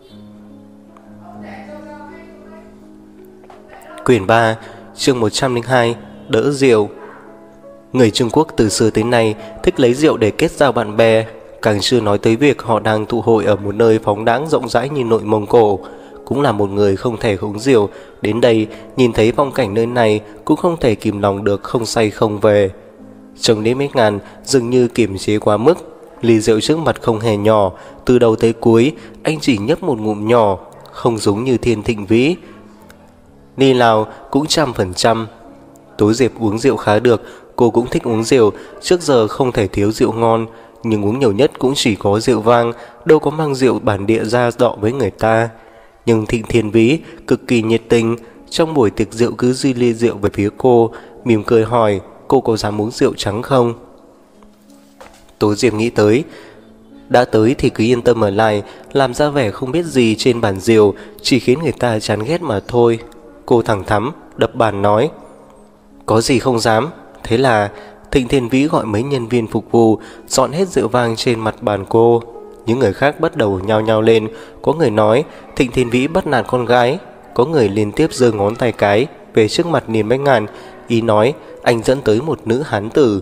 Quyển 3, chương 102, đỡ rượu. Người Trung Quốc từ xưa tới nay thích lấy rượu để kết giao bạn bè, càng chưa nói tới việc họ đang tụ hội ở một nơi phóng đãng rộng rãi như Nội Mông Cổ. Cũng là một người không thể uống rượu, đến đây nhìn thấy phong cảnh nơi này cũng không thể kìm lòng được không say không về. Trông Niêm Bách Ngạn dường như kiềm chế quá mức, ly rượu trước mặt không hề nhỏ, từ đầu tới cuối anh chỉ nhấp một ngụm nhỏ, không giống như Thiên Thịnh Vĩ. Ly nào cũng 100%. Tố Diệp uống rượu khá được, cô cũng thích uống rượu, trước giờ không thể thiếu rượu ngon, nhưng uống nhiều nhất cũng chỉ có rượu vang, đâu có mang rượu bản địa ra đọ với người ta. Nhưng Thịnh Thiên Vĩ cực kỳ nhiệt tình, trong buổi tiệc rượu cứ duy ly rượu về phía cô, mỉm cười hỏi cô có dám uống rượu trắng không. Tố Diệp nghĩ tới, đã tới thì cứ yên tâm ở lại, làm ra vẻ không biết gì trên bàn rượu, chỉ khiến người ta chán ghét mà thôi. Cô thẳng thắn đập bàn nói, có gì không dám. Thế là Thịnh Thiên Vĩ gọi mấy nhân viên phục vụ dọn hết rượu vang trên mặt bàn cô. Những người khác bắt đầu nhao nhao lên, có người nói Thịnh Thiên Vĩ bắt nạt con gái, có người liên tiếp giơ ngón tay cái về trước mặt Niêm Bách Ngạn, ý nói anh dẫn tới một nữ hán tử.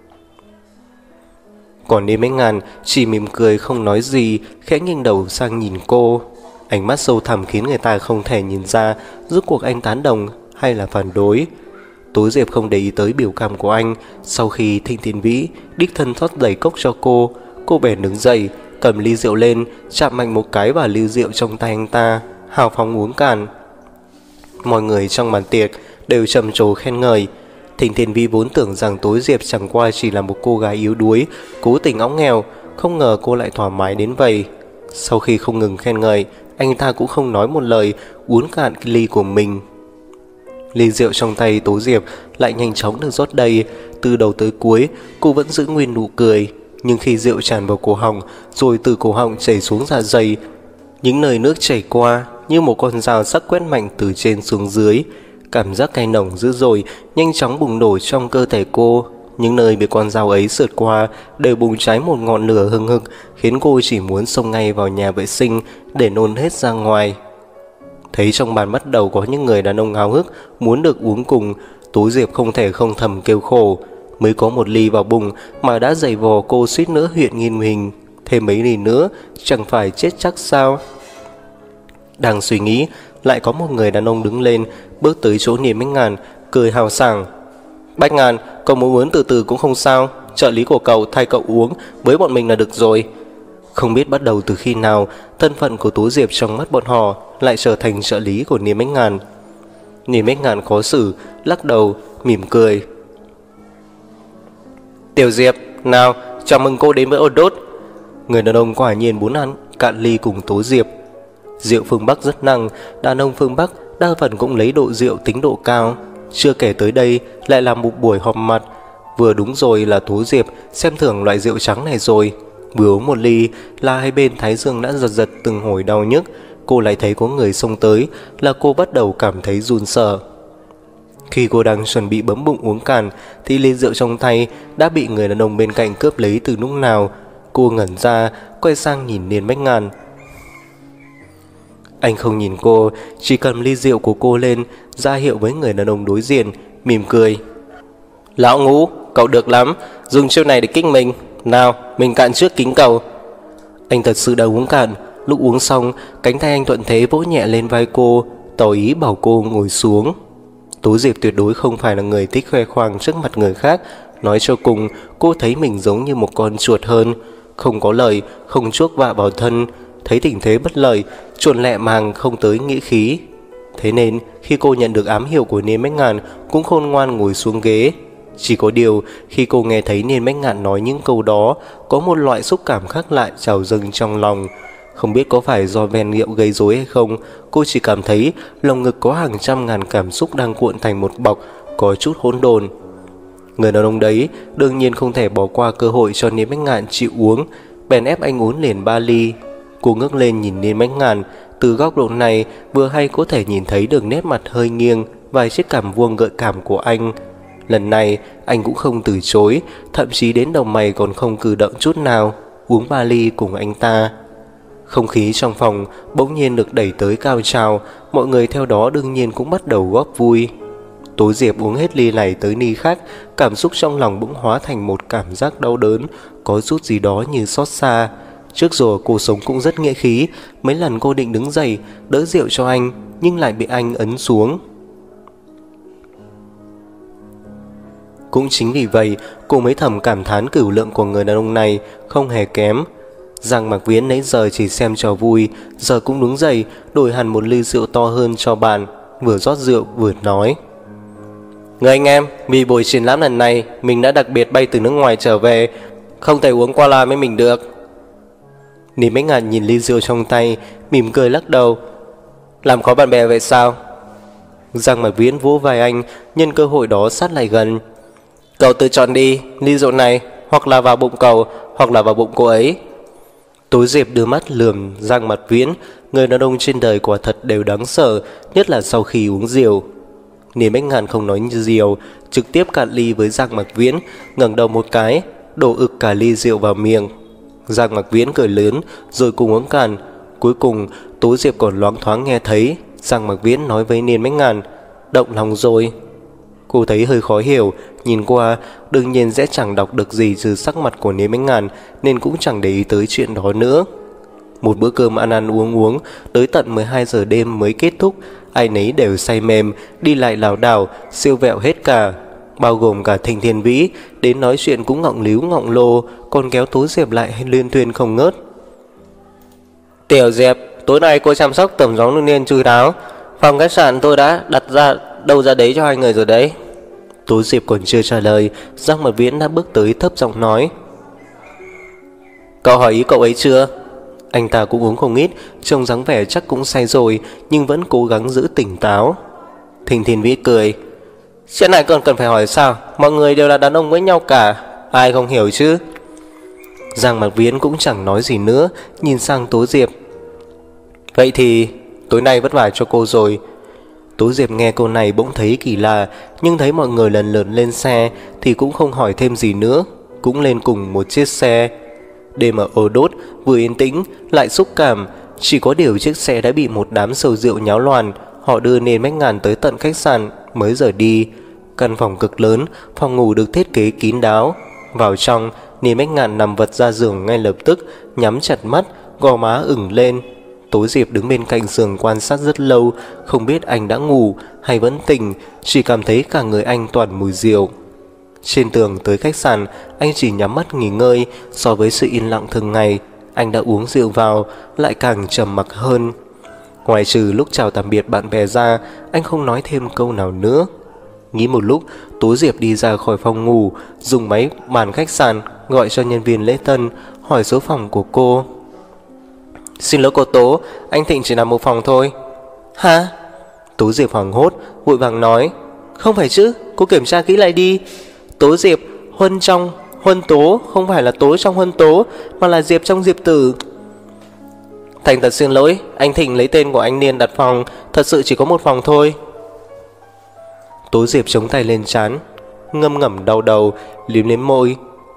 Còn Niêm Bách Ngạn chỉ mỉm cười không nói gì, khẽ nghiêng đầu sang nhìn cô. Ánh mắt sâu thẳm khiến người ta không thể nhìn ra rốt cuộc anh tán đồng hay là phản đối. Tố Diệp không để ý tới biểu cảm của anh. Sau khi Thịnh Thiên Vĩ đích thân rót đầy cốc cho cô bèn đứng dậy, cầm ly rượu lên, chạm mạnh một cái vào ly rượu trong tay anh ta, hào phóng uống cạn. Mọi người trong bàn tiệc đều trầm trồ khen ngợi. Thịnh Thiên Vĩ vốn tưởng rằng Tố Diệp chẳng qua chỉ là một cô gái yếu đuối, cố tình óng nghèo, không ngờ cô lại thoải mái đến vậy. Sau khi không ngừng khen ngợi, anh ta cũng không nói một lời, uống cạn cái ly của mình. Ly rượu trong tay Tố Diệp lại nhanh chóng được rót đầy, từ đầu tới cuối cô vẫn giữ nguyên nụ cười. Nhưng khi rượu tràn vào cổ họng, rồi từ cổ họng chảy xuống dạ dày, những nơi nước chảy qua như một con dao sắc quét mạnh từ trên xuống dưới. Cảm giác cay nồng dữ dội nhanh chóng bùng nổ trong cơ thể cô. Những nơi bị con dao ấy sượt qua đều bùng cháy một ngọn lửa hừng hực, khiến cô chỉ muốn xông ngay vào nhà vệ sinh để nôn hết ra ngoài. Thấy trong bàn bắt đầu có những người đàn ông háo hức muốn được uống cùng, Tố Diệp không thể không thầm kêu khổ. Mới có một ly vào bụng mà đã giày vò cô suýt nữa huyện nghìn hình, thêm mấy ly nữa chẳng phải chết chắc sao. Đang suy nghĩ, lại có một người đàn ông đứng lên, bước tới chỗ Niêm Bách Ngạn, cười hào sảng. Bách Ngạn, cậu muốn uống từ từ cũng không sao, trợ lý của cậu thay cậu uống với bọn mình là được rồi. Không biết bắt đầu từ khi nào, thân phận của Tố Diệp trong mắt bọn họ lại trở thành trợ lý của Niêm Bách Ngạn. Niêm Bách Ngạn khó xử, lắc đầu, mỉm cười. Tiểu Diệp, nào, chào mừng cô đến với Ôn Đốt. Người đàn ông quả nhiên muốn ăn cạn ly cùng Tố Diệp. Rượu phương Bắc rất nặng, đàn ông phương Bắc đa phần cũng lấy độ rượu tính độ cao. Chưa kể tới đây lại là một buổi họp mặt, vừa đúng rồi là Tố Diệp xem thường loại rượu trắng này rồi. Vừa uống một ly là hai bên thái dương đã giật giật từng hồi đau nhức. Cô lại thấy có người xông tới là cô bắt đầu cảm thấy run sợ. Khi cô đang chuẩn bị bấm bụng uống cạn thì ly rượu trong tay đã bị người đàn ông bên cạnh cướp lấy từ lúc nào. Cô ngẩn ra, quay sang nhìn Niêm Bách Ngạn. Anh không nhìn cô, chỉ cầm ly rượu của cô lên, ra hiệu với người đàn ông đối diện, mỉm cười. Lão Ngũ, cậu được lắm, dùng chiêu này để kích mình. Nào, mình cạn trước kính cậu. Anh thật sự đã uống cạn. Lúc uống xong, cánh tay anh thuận thế vỗ nhẹ lên vai cô, tỏ ý bảo cô ngồi xuống. Tố Diệp tuyệt đối không phải là người thích khoe khoang trước mặt người khác. Nói cho cùng, cô thấy mình giống như một con chuột hơn, không có lời, không chuốc vạ vào thân. Thấy tình thế bất lợi, chuồn lẹ màng không tới nghĩ khí. Thế nên khi cô nhận được ám hiệu của Niên Bách Ngạn, cũng khôn ngoan ngồi xuống ghế. Chỉ có điều khi cô nghe thấy Niên Bách Ngạn nói những câu đó, có một loại xúc cảm khác lại trào dâng trong lòng. Không biết có phải do men rượu gây rối hay không, cô chỉ cảm thấy lồng ngực có hàng trăm ngàn cảm xúc đang cuộn thành một bọc, có chút hỗn độn. Người đàn ông đấy đương nhiên không thể bỏ qua cơ hội cho Niên Bách Ngạn chịu uống, bèn ép anh uống liền 3 ly. Cô ngước lên nhìn Niên Bách Ngạn, từ góc độ này vừa hay có thể nhìn thấy được nét mặt hơi nghiêng, vài chiếc cằm vuông gợi cảm của anh. Lần này anh cũng không từ chối, thậm chí đến đầu mày còn không cử động chút nào, uống 3 ly cùng anh ta. Không khí trong phòng bỗng nhiên được đẩy tới cao trào, mọi người theo đó đương nhiên cũng bắt đầu góp vui. Tố Diệp uống hết ly này tới ly khác, cảm xúc trong lòng bỗng hóa thành một cảm giác đau đớn, có chút gì đó như xót xa. Trước giờ cô sống cũng rất nghĩa khí, mấy lần cô định đứng dậy đỡ rượu cho anh, nhưng lại bị anh ấn xuống. Cũng chính vì vậy, cô mới thầm cảm thán cửu lượng của người đàn ông này không hề kém. Giang Mặc Viễn nãy giờ chỉ xem trò vui, giờ cũng đứng dậy, đổi hẳn một ly rượu to hơn cho bạn, vừa rót rượu vừa nói. Người anh em, vì buổi triển lãm lần này, mình đã đặc biệt bay từ nước ngoài trở về, không thể uống qua loa với mình được. Niên Bách Ngạn nhìn ly rượu trong tay, mỉm cười lắc đầu. Làm khó bạn bè vậy sao? Giang Mặc Viễn vỗ vai anh, nhân cơ hội đó sát lại gần. Cậu tự chọn đi, ly rượu này hoặc là vào bụng cậu, hoặc là vào bụng cô ấy. Tố Diệp đưa mắt lườm Giang Mặc Viễn, người đàn ông trên đời quả thật đều đáng sợ, nhất là sau khi uống rượu. Niên Bách Ngạn không nói như rượu, trực tiếp cạn ly với Giang Mặc Viễn, ngẩng đầu một cái, đổ ực cả ly rượu vào miệng. Giang Mặc Viễn cười lớn rồi cùng uống cạn. Cuối cùng Tố Diệp còn loáng thoáng nghe thấy Giang Mặc Viễn nói với Niên Bách Ngạn, động lòng rồi. Cô thấy hơi khó hiểu, nhìn qua đương nhiên sẽ chẳng đọc được gì từ sắc mặt của Niên Bách Ngạn, nên cũng chẳng để ý tới chuyện đó nữa. Một bữa cơm ăn ăn uống tới tận 12 giờ đêm mới kết thúc. Ai nấy đều say mềm, đi lại lảo đảo, siêu vẹo hết cả, bao gồm cả Thinh Thiên Vĩ, đến nói chuyện cũng ngọng líu ngọng lô, còn kéo Tố Diệp lại liên tuyên không ngớt. Tiểu Diệp, tối nay cô chăm sóc tầm gió Niên chu đáo, phòng khách sạn tôi đã đặt ra đâu ra đấy cho hai người rồi đấy. Tố Diệp còn chưa trả lời, Giang Mặc Viễn đã bước tới thấp giọng nói. Cậu hỏi ý cậu ấy chưa? Anh ta cũng uống không ít, trông dáng vẻ chắc cũng say rồi, nhưng vẫn cố gắng giữ tỉnh táo. Thinh Thiên Vĩ cười. Chuyện này còn cần phải hỏi sao? Mọi người đều là đàn ông với nhau cả, ai không hiểu chứ? Giang Mặc Viễn cũng chẳng nói gì nữa, nhìn sang Tố Diệp. Vậy thì tối nay vất vả cho cô rồi. Tố Diệp nghe câu này bỗng thấy kỳ lạ, nhưng thấy mọi người lần lượt lên xe thì cũng không hỏi thêm gì nữa, cũng lên cùng một chiếc xe. Đêm ở Ô Đốt vừa yên tĩnh lại xúc cảm, chỉ có điều chiếc xe đã bị một đám sầu rượu nháo loạn. Họ đưa Niên Bách Ngạn tới tận khách sạn mới rời đi. Căn phòng cực lớn, phòng ngủ được thiết kế kín đáo. Vào trong, Niên Bách Ngạn nằm vật ra giường ngay lập tức, nhắm chặt mắt, gò má ửng lên. Tố Diệp đứng bên cạnh giường quan sát rất lâu, không biết anh đã ngủ hay vẫn tỉnh, chỉ cảm thấy cả người anh toàn mùi rượu. Trên tường tới khách sạn, anh chỉ nhắm mắt nghỉ ngơi. So với sự yên lặng thường ngày, anh đã uống rượu vào lại càng trầm mặc hơn. Ngoài trừ lúc chào tạm biệt bạn bè ra, anh không nói thêm câu nào nữa. Nghĩ một lúc, Tố Diệp đi ra khỏi phòng ngủ, dùng máy bàn khách sạn gọi cho nhân viên lễ tân, hỏi số phòng của cô. Xin lỗi cô Tố, anh Thịnh chỉ nằm một phòng thôi. Hả? Tố Diệp hoảng hốt, vội vàng nói. Không phải chứ, cô kiểm tra kỹ lại đi. Tố Diệp, Huân trong Huân Tố, không phải là Tố trong Huân Tố, mà là Diệp trong Diệp Tử. Thành thật xin lỗi, anh Thịnh lấy tên của anh Niên đặt phòng, thật sự chỉ có một phòng thôi. Tố Diệp chống tay lên trán, ngâm ngẩm đau đầu, liếm liếm môi.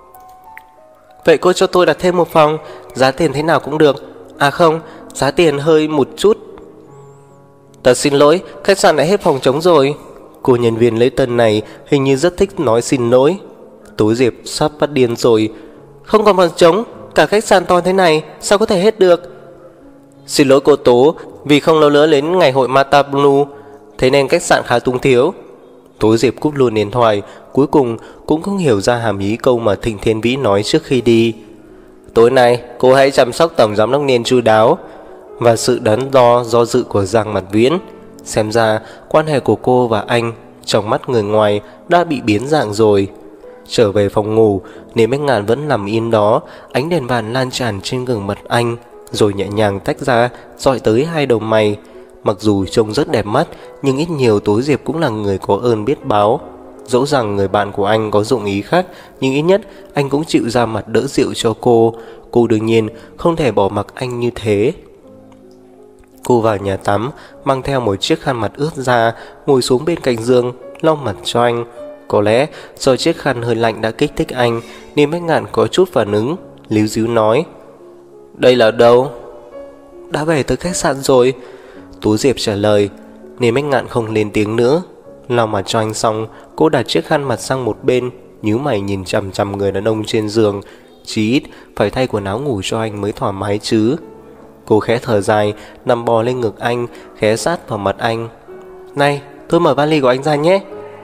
Vậy cô cho tôi đặt thêm một phòng, giá tiền thế nào cũng được. À không, giá tiền hơi một chút. Thật xin lỗi, khách sạn đã hết phòng trống rồi. Cô nhân viên lễ tân này hình như rất thích nói xin lỗi. Tố Diệp sắp bắt điên rồi. Không còn phòng trống, cả khách sạn to thế này sao có thể hết được. Xin lỗi cô Tố, vì không lâu nữa đến ngày hội Mata Blue, thế nên khách sạn khá túng thiếu. Tố Diệp cúp luôn điện thoại. Cuối cùng cũng không hiểu ra hàm ý câu mà Thịnh Thiên Vĩ nói trước khi đi. Tối nay cô hãy chăm sóc tổng giám đốc Niên chu đáo. Và sự đắn đo do dự của Giang Mặt Viễn. Xem ra quan hệ của cô và anh trong mắt người ngoài đã bị biến dạng rồi. Trở về phòng ngủ, Niềm Bách Ngạn vẫn nằm yên đó. Ánh đèn vàng lan tràn trên gương mặt anh, rồi nhẹ nhàng tách ra dọi tới hai đầu mày. Mặc dù trông rất đẹp mắt, nhưng ít nhiều Tố Diệp cũng là người có ơn biết báo. Dẫu rằng người bạn của anh có dụng ý khác, nhưng ít nhất anh cũng chịu ra mặt đỡ rượu cho cô. Cô đương nhiên không thể bỏ mặc anh như thế. Cô vào nhà tắm, mang theo một chiếc khăn mặt ướt ra, ngồi xuống bên cạnh giường, lau mặt cho anh. Có lẽ do chiếc khăn hơi lạnh đã kích thích anh, nên Bách Ngạn có chút phản ứng, líu díu nói: Đây là đâu? Đã về tới khách sạn rồi, Tú Diệp trả lời. Nên Bách Ngạn không lên tiếng nữa. Lau mặt cho anh xong, cô đặt chiếc khăn mặt sang một bên, nhíu mày nhìn chằm chằm người đàn ông trên giường. Chí ít phải thay quần áo ngủ cho anh mới thoải mái chứ. Cô khẽ thở dài, nằm bò lên ngực anh, khẽ sát vào mặt anh. Này, tôi mở vali của anh ra nhé.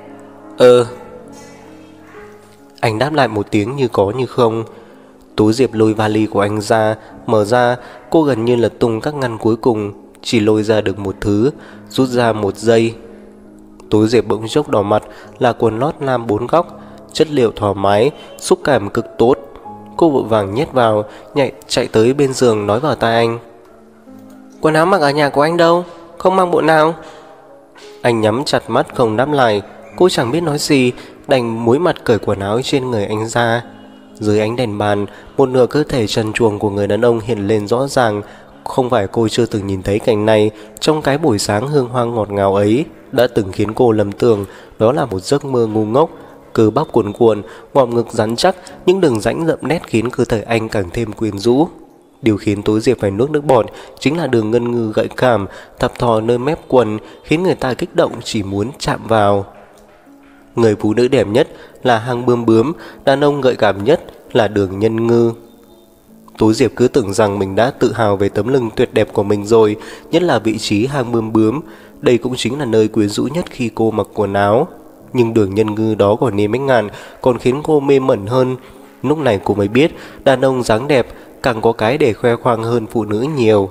Anh đáp lại một tiếng như có như không. Tú Diệp lôi vali của anh ra, mở ra. Cô gần như lật tung các ngăn cuối cùng, chỉ lôi ra được một thứ, rút ra một dây. Tú Diệp bỗng chốc đỏ mặt, là quần lót nam 4 góc, chất liệu thoải mái, xúc cảm cực tốt. Cô vội vàng nhét vào, chạy tới bên giường nói vào tai anh: Quần áo mặc ở nhà của anh đâu? Không mang bộ nào? Anh nhắm chặt mắt không đáp lại. Cô chẳng biết nói gì, đành múi mặt cởi quần áo trên người anh ra. Dưới ánh đèn bàn, một nửa cơ thể trần truồng của người đàn ông hiện lên rõ ràng. Không phải cô chưa từng nhìn thấy cảnh này, trong cái buổi sáng hương hoang ngọt ngào ấy đã từng khiến cô lầm tưởng đó là một giấc mơ ngu ngốc. Cơ bắp cuồn cuộn, ngọt ngực rắn chắc, những đường rãnh đậm nét khiến cơ thể anh càng thêm quyến rũ. Điều khiến Tố Diệp phải nuốt nước bọt chính là đường ngân ngư gợi cảm, thập thò nơi mép quần, khiến người ta kích động chỉ muốn chạm vào. Người phụ nữ đẹp nhất là Hang Bướm Bướm, đàn ông gợi cảm nhất là Đường Nhân Ngư. Tố Diệp cứ tưởng rằng mình đã tự hào về tấm lưng tuyệt đẹp của mình rồi, nhất là vị trí Hang Bướm Bướm. Đây cũng chính là nơi quyến rũ nhất khi cô mặc quần áo. Nhưng Đường Nhân Ngư đó của Niềm Bách Ngạn còn khiến cô mê mẩn hơn. Lúc này cô mới biết đàn ông dáng đẹp càng có cái để khoe khoang hơn phụ nữ nhiều.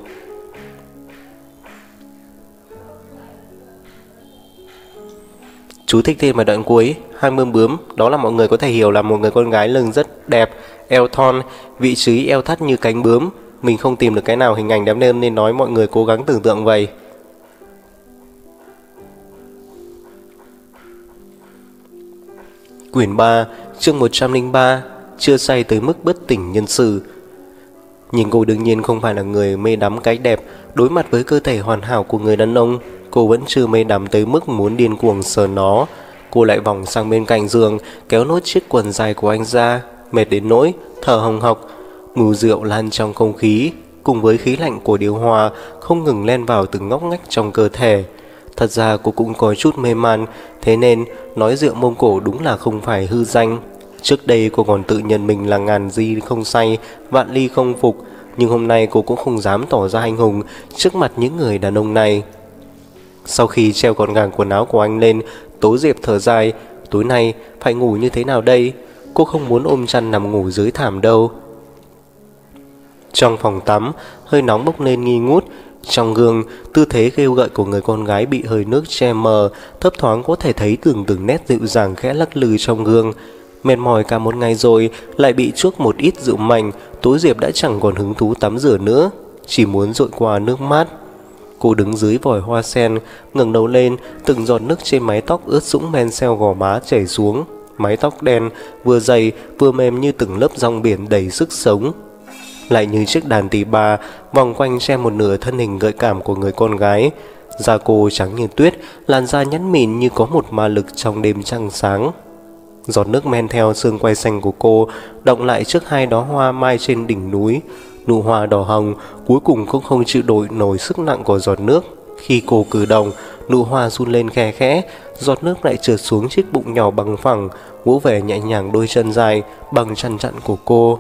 Chú thích thêm vào đoạn cuối: Hang Bướm Bướm đó là mọi người có thể hiểu là một người con gái lưng rất đẹp, eo thon, vị trí eo thắt như cánh bướm. Mình không tìm được cái nào hình ảnh đẹp nên nói mọi người cố gắng tưởng tượng vậy. Quyển 3, chương 103, chưa say tới mức bất tỉnh nhân sự. Nhưng cô đương nhiên không phải là người mê đắm cái đẹp. Đối mặt với cơ thể hoàn hảo của người đàn ông, cô vẫn chưa mê đắm tới mức muốn điên cuồng sờ nó. Cô lại vòng sang bên cạnh giường, kéo nốt chiếc quần dài của anh ra, mệt đến nỗi thở hồng hộc. Mùi rượu lan trong không khí, cùng với khí lạnh của điều hòa không ngừng len vào từng ngóc ngách trong cơ thể. Thật ra cô cũng có chút mê man, thế nên nói rượu Mông Cổ đúng là không phải hư danh. Trước đây cô còn tự nhận mình là ngàn ly không say, vạn ly không phục. Nhưng hôm nay cô cũng không dám tỏ ra anh hùng trước mặt những người đàn ông này. Sau khi treo gọn gàng quần áo của anh lên, Tố Diệp thở dài. Tối nay phải ngủ như thế nào đây? Cô không muốn ôm chăn nằm ngủ dưới thảm đâu. Trong phòng tắm, hơi nóng bốc lên nghi ngút. Trong gương, tư thế kêu gợi của người con gái bị hơi nước che mờ, thấp thoáng có thể thấy từng nét dịu dàng khẽ lắc lư trong gương. Mệt mỏi cả một ngày rồi, lại bị chuốc một ít rượu mạnh, Tố Diệp đã chẳng còn hứng thú tắm rửa nữa, chỉ muốn dội qua nước mát. Cô đứng dưới vòi hoa sen, ngẩng đầu lên, từng giọt nước trên mái tóc ướt sũng men seo gò má chảy xuống. Mái tóc đen, vừa dày vừa mềm như từng lớp rong biển đầy sức sống. Lại như chiếc đàn tỳ bà vòng quanh che một nửa thân hình gợi cảm của người con gái. Da cô trắng như tuyết, làn da nhẵn mịn như có một ma lực trong đêm trăng sáng. Giọt nước men theo xương quai xanh của cô đọng lại trước hai đóa hoa mai trên đỉnh núi. Nụ hoa đỏ hồng cuối cùng cũng không chịu nổi sức nặng của giọt nước. Khi cô cử động, Nụ hoa run lên khe khẽ, giọt nước lại trượt xuống chiếc bụng nhỏ bằng phẳng, vỗ về nhẹ nhàng đôi chân dài bằng chăn chặn của cô.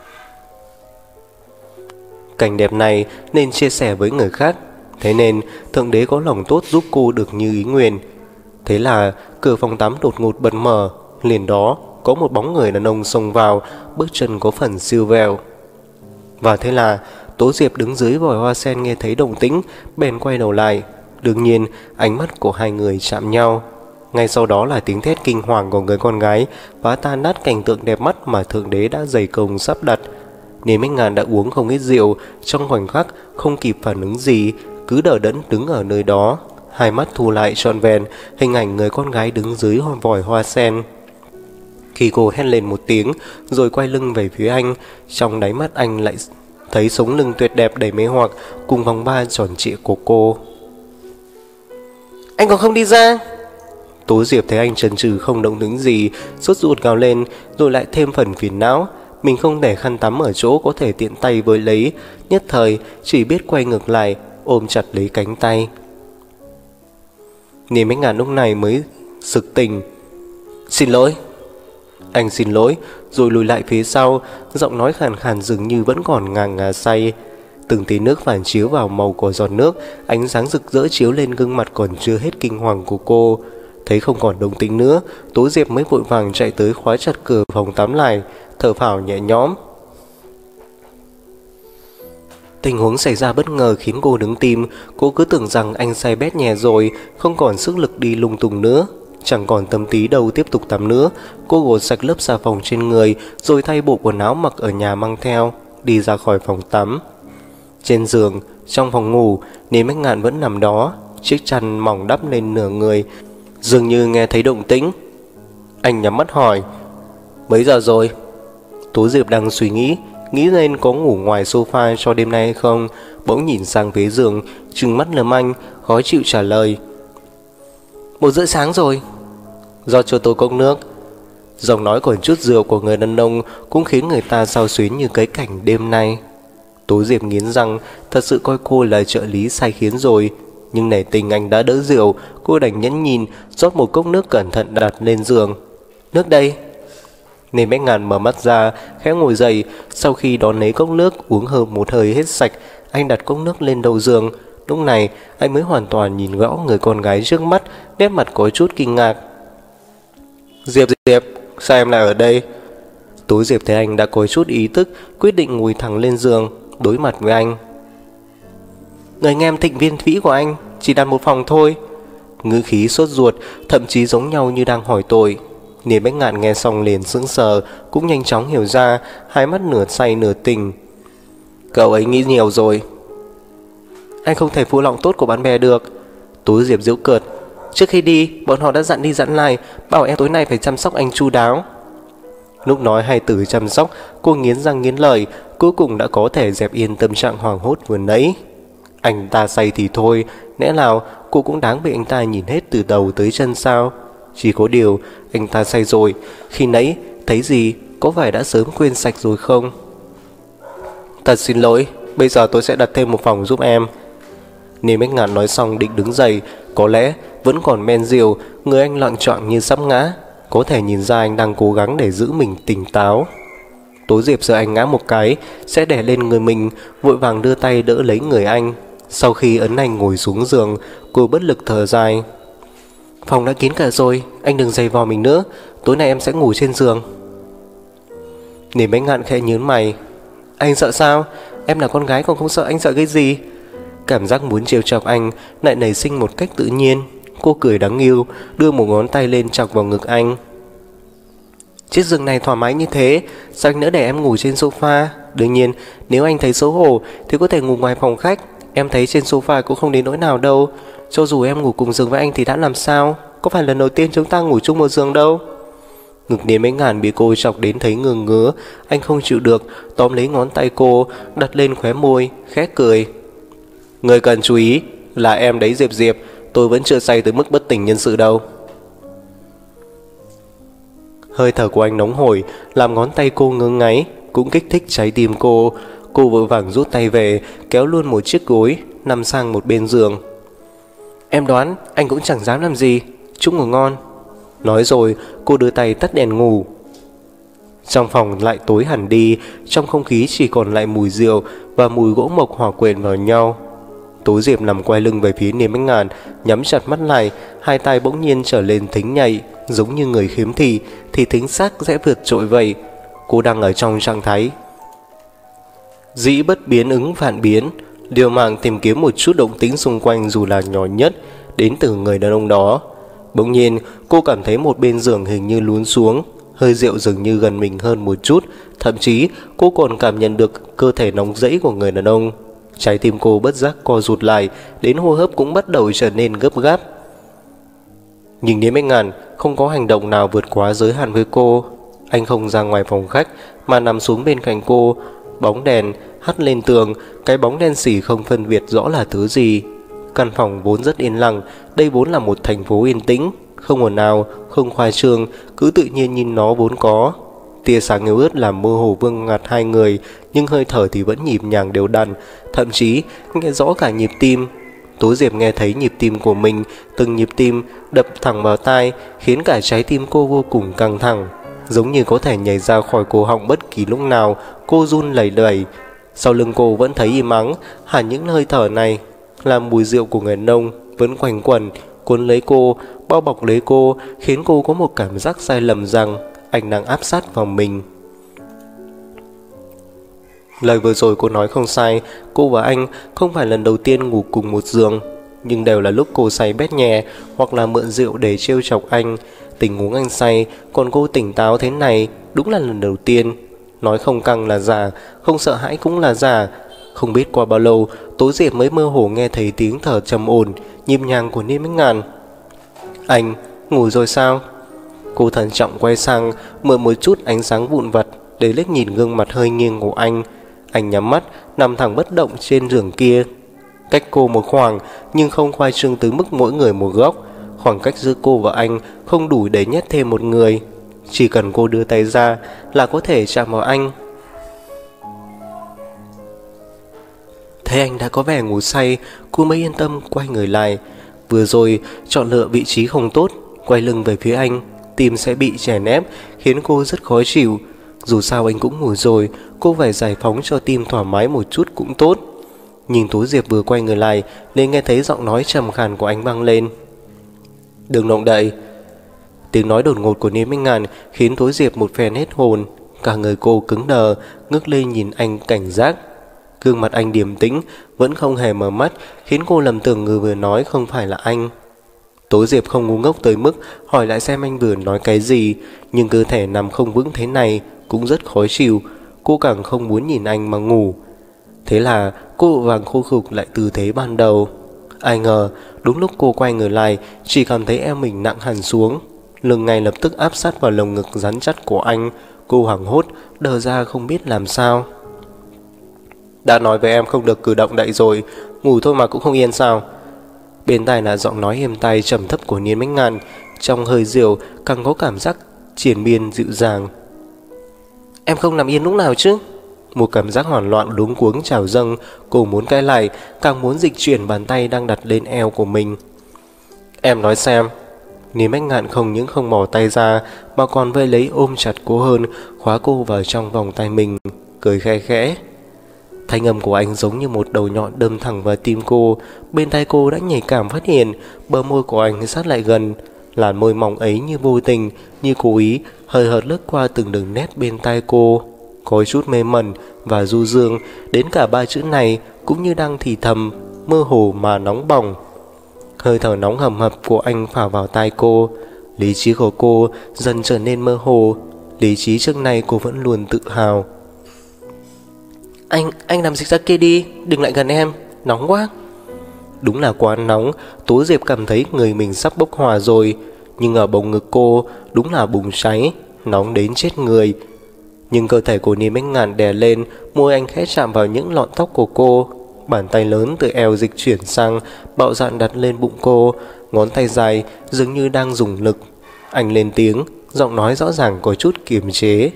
Cảnh đẹp này nên chia sẻ với người khác, thế nên Thượng Đế có lòng tốt giúp cô được như ý nguyện. Thế là cửa phòng tắm đột ngột bật mở, liền đó có một bóng người đàn ông xông vào, bước chân có phần siêu vẹo. Và thế là Tố Diệp đứng dưới vòi hoa sen nghe thấy động tĩnh, bèn quay đầu lại. Đương nhiên ánh mắt của hai người chạm nhau. Ngay sau đó là tiếng thét kinh hoàng của người con gái, phá tan nát cảnh tượng đẹp mắt mà Thượng Đế đã dày công sắp đặt. Niềm Bách Ngàn đã uống không ít rượu, trong khoảnh khắc không kịp phản ứng gì, cứ đờ đẫn đứng ở nơi đó, hai mắt thu lại trọn vẹn hình ảnh người con gái đứng dưới vòi hoa sen. Khi cô hét lên một tiếng rồi quay lưng về phía anh, trong đáy mắt anh lại thấy sống lưng tuyệt đẹp đầy mê hoặc cùng vòng ba tròn trịa của cô. Anh còn không đi ra? Tố Diệp thấy anh chần chừ không động tĩnh gì, sốt ruột gào lên, rồi lại thêm phần phiền não. Mình không để khăn tắm ở chỗ có thể tiện tay với lấy, nhất thời chỉ biết quay ngược lại, ôm chặt lấy cánh tay. Niềm Bách Ngàn lúc này mới sực tỉnh. Xin lỗi. Anh xin lỗi, rồi lùi lại phía sau, giọng nói khàn khàn dường như vẫn còn ngà ngà say. Từng tí nước phản chiếu vào màu của giọt nước, ánh sáng rực rỡ chiếu lên gương mặt còn chưa hết kinh hoàng của cô. Thấy không còn động tĩnh nữa, Tố Diệp mới vội vàng chạy tới khóa chặt cửa phòng tắm lại, thở phào nhẹ nhõm. Tình huống xảy ra bất ngờ khiến cô đứng tim. Cô cứ tưởng rằng anh say bét nhè rồi, không còn sức lực đi lung tung nữa, chẳng còn tâm tí đâu tiếp tục tắm nữa. Cô gột sạch lớp xà phòng trên người, rồi thay bộ quần áo mặc ở nhà mang theo, đi ra khỏi phòng tắm. Trên giường, trong phòng ngủ, Niềm Bách Ngạn vẫn nằm đó, chiếc chăn mỏng đắp lên nửa người, dường như nghe thấy động tĩnh. Anh nhắm mắt hỏi, mấy giờ rồi? Tố Diệp đang suy nghĩ nên có ngủ ngoài sofa cho đêm nay hay không, bỗng nhìn sang phía giường, trừng mắt lườm anh, khó chịu trả lời, 1:30 sáng rồi. Do cho tôi cốc nước. Giọng nói còn chút rượu của người đàn ông cũng khiến người ta xao xuyến như cái cảnh đêm nay. Tố Diệp nghiến răng, thật sự coi cô là trợ lý sai khiến rồi, nhưng nể tình anh đã đỡ rượu, cô đành nhẫn nhìn, rót một cốc nước cẩn thận đặt lên giường. Nước đây. Niềm Bách Ngạn mở mắt ra, khẽ ngồi dậy. Sau khi đón lấy cốc nước, uống hơn một hơi hết sạch, anh đặt cốc nước lên đầu giường. Lúc này anh mới hoàn toàn nhìn rõ người con gái trước mắt, nét mặt có chút kinh ngạc. Diệp, sao em lại ở đây? Tố Diệp thấy anh đã có chút ý thức, quyết định ngồi thẳng lên giường, đối mặt với anh. Người nghe em Thịnh viên vĩ của anh chỉ đặt một phòng thôi. Ngữ khí sốt ruột, thậm chí giống nhau như đang hỏi tội. Niềm Bách Ngạn nghe xong liền sững sờ, cũng nhanh chóng hiểu ra, hai mắt nửa say nửa tỉnh. Cậu ấy nghĩ nhiều rồi. Anh không thể phụ lòng tốt của bạn bè được. Tố Diệp giễu cợt. Trước khi đi, bọn họ đã dặn đi dặn lại, bảo em tối nay phải chăm sóc anh chu đáo. Lúc nói hai từ chăm sóc, cô nghiến răng nghiến lợi, cuối cùng đã có thể dẹp yên tâm trạng hoảng hốt vừa nãy. Anh ta say thì thôi, lẽ nào cô cũng đáng bị anh ta nhìn hết từ đầu tới chân sao? Chỉ có điều, anh ta say rồi, khi nãy thấy gì, có phải đã sớm quên sạch rồi không? Thật xin lỗi, bây giờ tôi sẽ đặt thêm một phòng giúp em. Niềm Bách Ngạn nói xong định đứng dậy, có lẽ vẫn còn men rượu, người anh loạng choạng như sắp ngã. Có thể nhìn ra anh đang cố gắng để giữ mình tỉnh táo. Tố Diệp sợ anh ngã một cái sẽ đè lên người mình, vội vàng đưa tay đỡ lấy người anh. Sau khi ấn anh ngồi xuống giường, cô bất lực thở dài. Phòng đã kín cả rồi, anh đừng giày vò mình nữa, tối nay em sẽ ngủ trên giường. Niềm Bách Ngạn khẽ nhướng mày. Anh sợ sao? Em là con gái còn không sợ anh sợ cái gì? Cảm giác muốn trêu chọc anh lại nảy sinh một cách tự nhiên. Cô cười đáng yêu, đưa một ngón tay lên chọc vào ngực anh. Chiếc giường này thoải mái như thế, sao anh nỡ để em ngủ trên sofa? Đương nhiên, nếu anh thấy xấu hổ thì có thể ngủ ngoài phòng khách. Em thấy trên sofa cũng không đến nỗi nào đâu. Cho dù em ngủ cùng giường với anh thì đã làm sao? Có phải lần đầu tiên chúng ta ngủ chung một giường đâu. Ngực Niềm Bách Ngạn bị cô chọc đến thấy ngứa ngứa. Anh không chịu được, tóm lấy ngón tay cô, đặt lên khóe môi, khẽ cười. Người cần chú ý là em đấy Diệp, tôi vẫn chưa say tới mức bất tỉnh nhân sự đâu. Hơi thở của anh nóng hổi, làm ngón tay cô ngứa ngáy, cũng kích thích trái tim cô. Cô vội vàng rút tay về, kéo luôn một chiếc gối, nằm sang một bên giường. Em đoán anh cũng chẳng dám làm gì. Chúc ngủ ngon. Nói rồi cô đưa tay tắt đèn ngủ. Trong phòng lại tối hẳn đi, trong không khí chỉ còn lại mùi rượu và mùi gỗ mộc hòa quyện vào nhau. Tố Diệp nằm quay lưng về phía Niêm Bách Ngàn, nhắm chặt mắt lại, hai tay bỗng nhiên trở lên thính nhạy, giống như người khiếm thị thì thính xác sẽ vượt trội vậy. Cô đang ở trong trạng thái dĩ bất biến ứng vạn biến, liều mạng tìm kiếm một chút động tĩnh xung quanh dù là nhỏ nhất đến từ người đàn ông đó. Bỗng nhiên cô cảm thấy một bên giường hình như lún xuống, hơi rượu dường như gần mình hơn một chút, thậm chí cô còn cảm nhận được cơ thể nóng rẫy của người đàn ông. Trái tim cô bất giác co rụt lại, đến hô hấp cũng bắt đầu trở nên gấp gáp. Nhưng Niêm Bách Ngàn không có hành động nào vượt quá giới hạn với cô. Anh không ra ngoài phòng khách mà nằm xuống bên cạnh cô. Bóng đèn hắt lên tường, cái bóng đen xỉ không phân biệt rõ là thứ gì. Căn phòng vốn rất yên lặng, đây vốn là một thành phố yên tĩnh, không ồn ào, không khoa trương, cứ tự nhiên nhìn nó vốn có. Tia sáng yếu ớt làm mơ hồ vương ngặt hai người, nhưng hơi thở thì vẫn nhịp nhàng đều đặn, thậm chí nghe rõ cả nhịp tim. Tố Diệp nghe thấy nhịp tim của mình, từng nhịp tim đập thẳng vào tai, khiến cả trái tim cô vô cùng căng thẳng, giống như có thể nhảy ra khỏi cổ họng bất kỳ lúc nào. Cô run lẩy bẩy, sau lưng cô vẫn thấy im ắng, hẳn những hơi thở này làm mùi rượu của người đàn ông vẫn quanh quẩn, cuốn lấy cô, bao bọc lấy cô, khiến cô có một cảm giác sai lầm rằng anh đang áp sát vào mình. Lời vừa rồi cô nói không sai, cô và anh không phải lần đầu tiên ngủ cùng một giường, nhưng đều là lúc cô say bét nhè hoặc là mượn rượu để trêu chọc anh. Tình huống anh say, còn cô tỉnh táo thế này, đúng là lần đầu tiên. Nói không căng là giả, không sợ hãi cũng là giả. Không biết qua bao lâu, Tố Diệp mới mơ hồ nghe thấy tiếng thở trầm ổn, nhịp nhàng của Niêm Bách Ngàn. Anh, ngủ rồi sao? Cô thận trọng quay sang, mượn một chút ánh sáng vụn vặt để liếc nhìn gương mặt hơi nghiêng của anh. Anh nhắm mắt, nằm thẳng bất động trên giường kia. Cách cô một khoảng, nhưng không khoai trương tới mức mỗi người một góc. Khoảng cách giữa cô và anh không đủ để nhét thêm một người. Chỉ cần cô đưa tay ra là có thể chạm vào anh. Thấy anh đã có vẻ ngủ say, cô mới yên tâm quay người lại. Vừa rồi chọn lựa vị trí không tốt, quay lưng về phía anh, tim sẽ bị chèn ép, khiến cô rất khó chịu. Dù sao anh cũng ngủ rồi, cô phải giải phóng cho tim thoải mái một chút cũng tốt. Nhưng Tố Diệp vừa quay người lại nên nghe thấy giọng nói trầm khàn của anh vang lên. Đừng động đậy. Tiếng nói đột ngột của Niêm Bách Ngàn khiến Tố Diệp một phen hết hồn. Cả người cô cứng đờ, ngước lên nhìn anh cảnh giác. Gương mặt anh điềm tĩnh, vẫn không hề mở mắt, khiến cô lầm tưởng người vừa nói không phải là anh. Tố Diệp không ngu ngốc tới mức hỏi lại xem anh vừa nói cái gì, nhưng cơ thể nằm không vững thế này cũng rất khó chịu. Cô càng không muốn nhìn anh mà ngủ. Thế là cô vàng khôi phục lại tư thế ban đầu. Ai ngờ đúng lúc cô quay người lại, chỉ cảm thấy eo mình nặng hẳn xuống, lưng ngay lập tức áp sát vào lồng ngực rắn chắc của anh. Cô hoảng hốt, đờ ra không biết làm sao. Đã nói với em không được cử động đậy rồi, ngủ thôi mà cũng không yên sao? Bên tai là giọng nói êm tai trầm thấp của Niêm Bách Ngàn, trong hơi rượu càng có cảm giác triền miên dịu dàng. Em không nằm yên lúc nào chứ? Một cảm giác hoảng loạn luống cuống trào dâng, cô muốn cãi lại, càng muốn dịch chuyển bàn tay đang đặt lên eo của mình. Em nói xem. Niêm Bách Ngạn không những không bỏ tay ra mà còn vây lấy ôm chặt cô hơn, khóa cô vào trong vòng tay mình, cười khẽ khẽ. Thanh âm của anh giống như một đầu nhọn đâm thẳng vào tim cô. Bên tai cô đã nhạy cảm phát hiện bờ môi của anh sát lại gần. Làn môi mỏng ấy như vô tình, như cố ý, hơi hợt lướt qua từng đường nét bên tai cô, có chút mê mẩn và du dương. Đến cả ba chữ này cũng như đang thì thầm, mơ hồ mà nóng bỏng. Hơi thở nóng hầm hập của anh phả vào tai cô. Lý trí của cô dần trở nên mơ hồ. Lý trí trước nay cô vẫn luôn tự hào. Anh nằm dịch ra kia đi, đừng lại gần em, nóng quá. Đúng là quá nóng, Tố Diệp cảm thấy người mình sắp bốc hỏa rồi. Nhưng ở bồng ngực cô đúng là bùng cháy, nóng đến chết người. Nhưng cơ thể của Niêm Bách Ngạn đè lên, môi anh khẽ chạm vào những lọn tóc của cô. Bàn tay lớn từ eo dịch chuyển sang, bạo dạn đặt lên bụng cô, ngón tay dài dường như đang dùng lực. Anh lên tiếng, giọng nói rõ ràng có chút kiềm chế.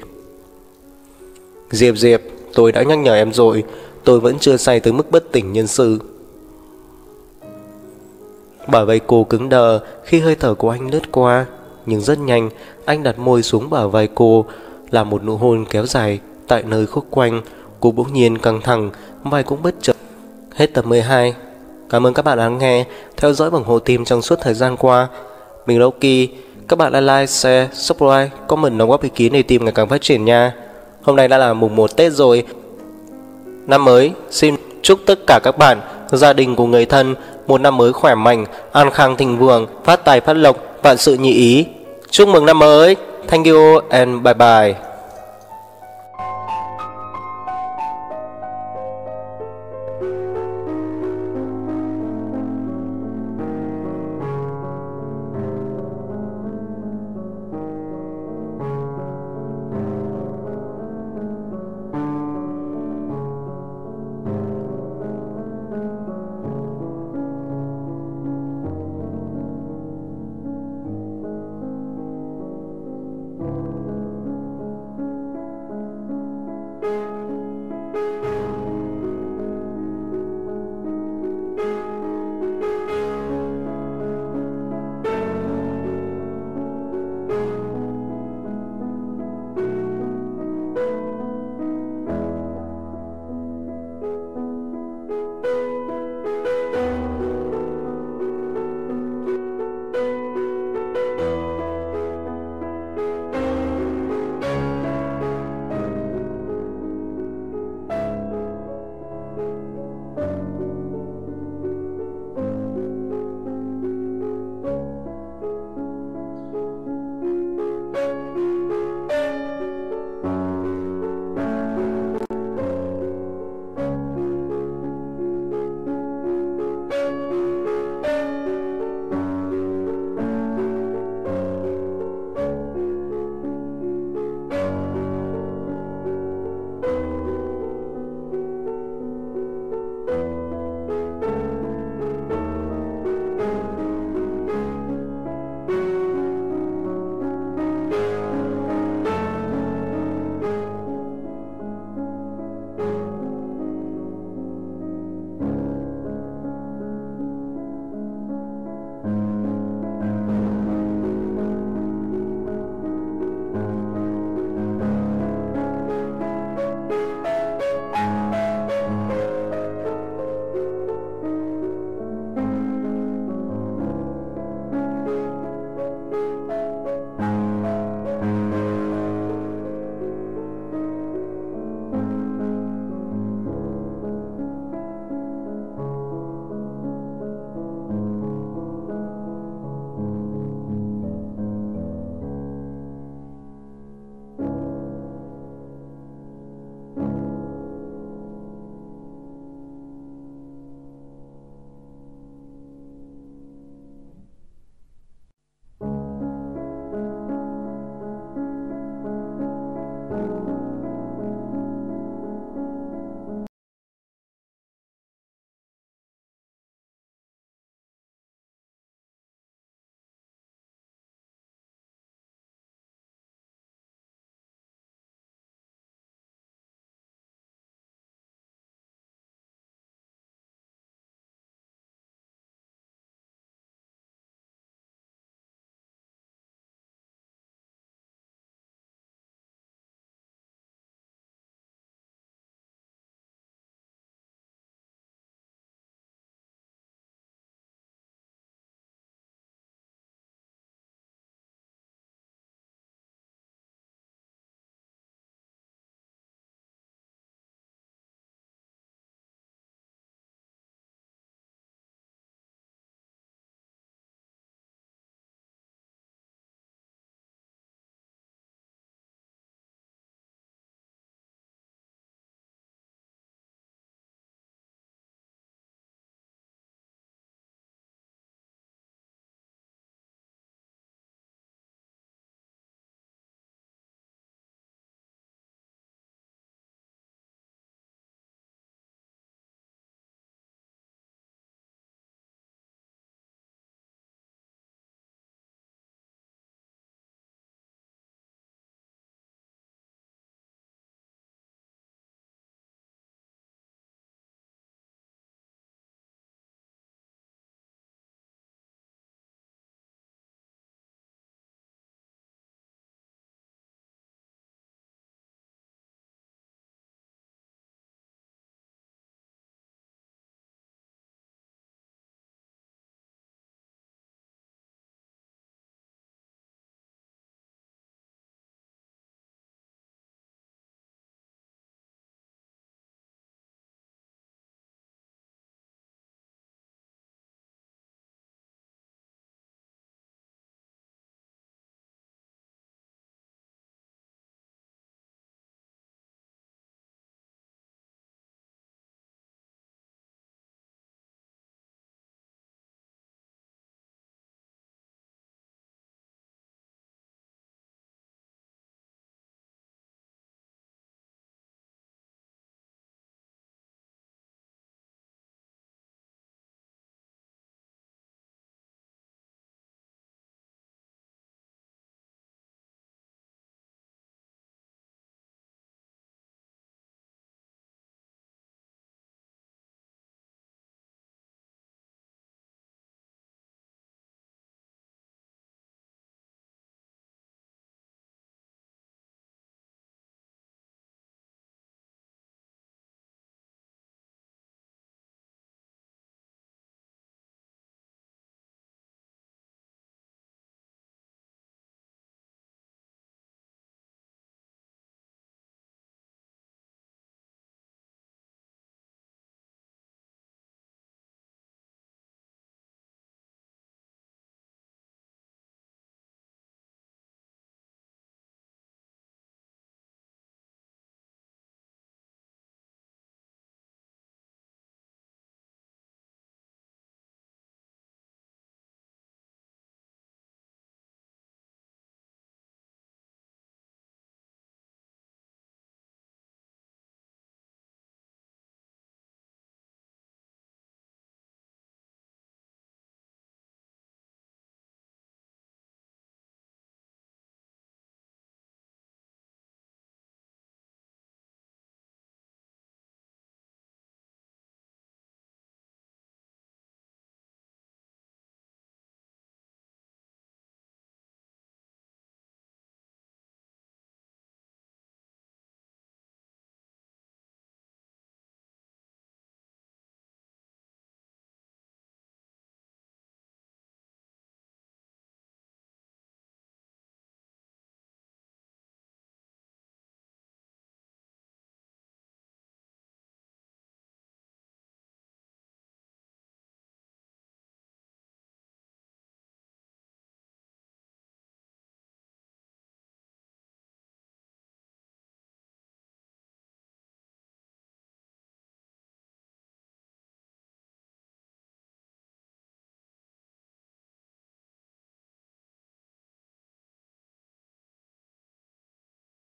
Diệp, tôi đã nhắc nhở em rồi, tôi vẫn chưa say tới mức bất tỉnh nhân sự. Bả vai cô cứng đờ khi hơi thở của anh lướt qua. Nhưng rất nhanh, anh đặt môi xuống bả vai cô, làm một nụ hôn kéo dài tại nơi khúc quanh. Cô bỗng nhiên căng thẳng, vai cũng bất chợt. Hết tập 12. Cảm ơn các bạn đã lắng nghe, theo dõi ủng hộ team trong suốt thời gian qua. Mình là Loki. Các bạn đã like, share, subscribe, comment đóng góp ý kiến để team ngày càng phát triển nha. Hôm nay đã là mùng 1 Tết rồi. Năm mới, xin chúc tất cả các bạn, gia đình của người thân một năm mới khỏe mạnh, an khang thịnh vượng, phát tài phát lộc, vạn sự như ý. Chúc mừng năm mới. Thank you and bye bye.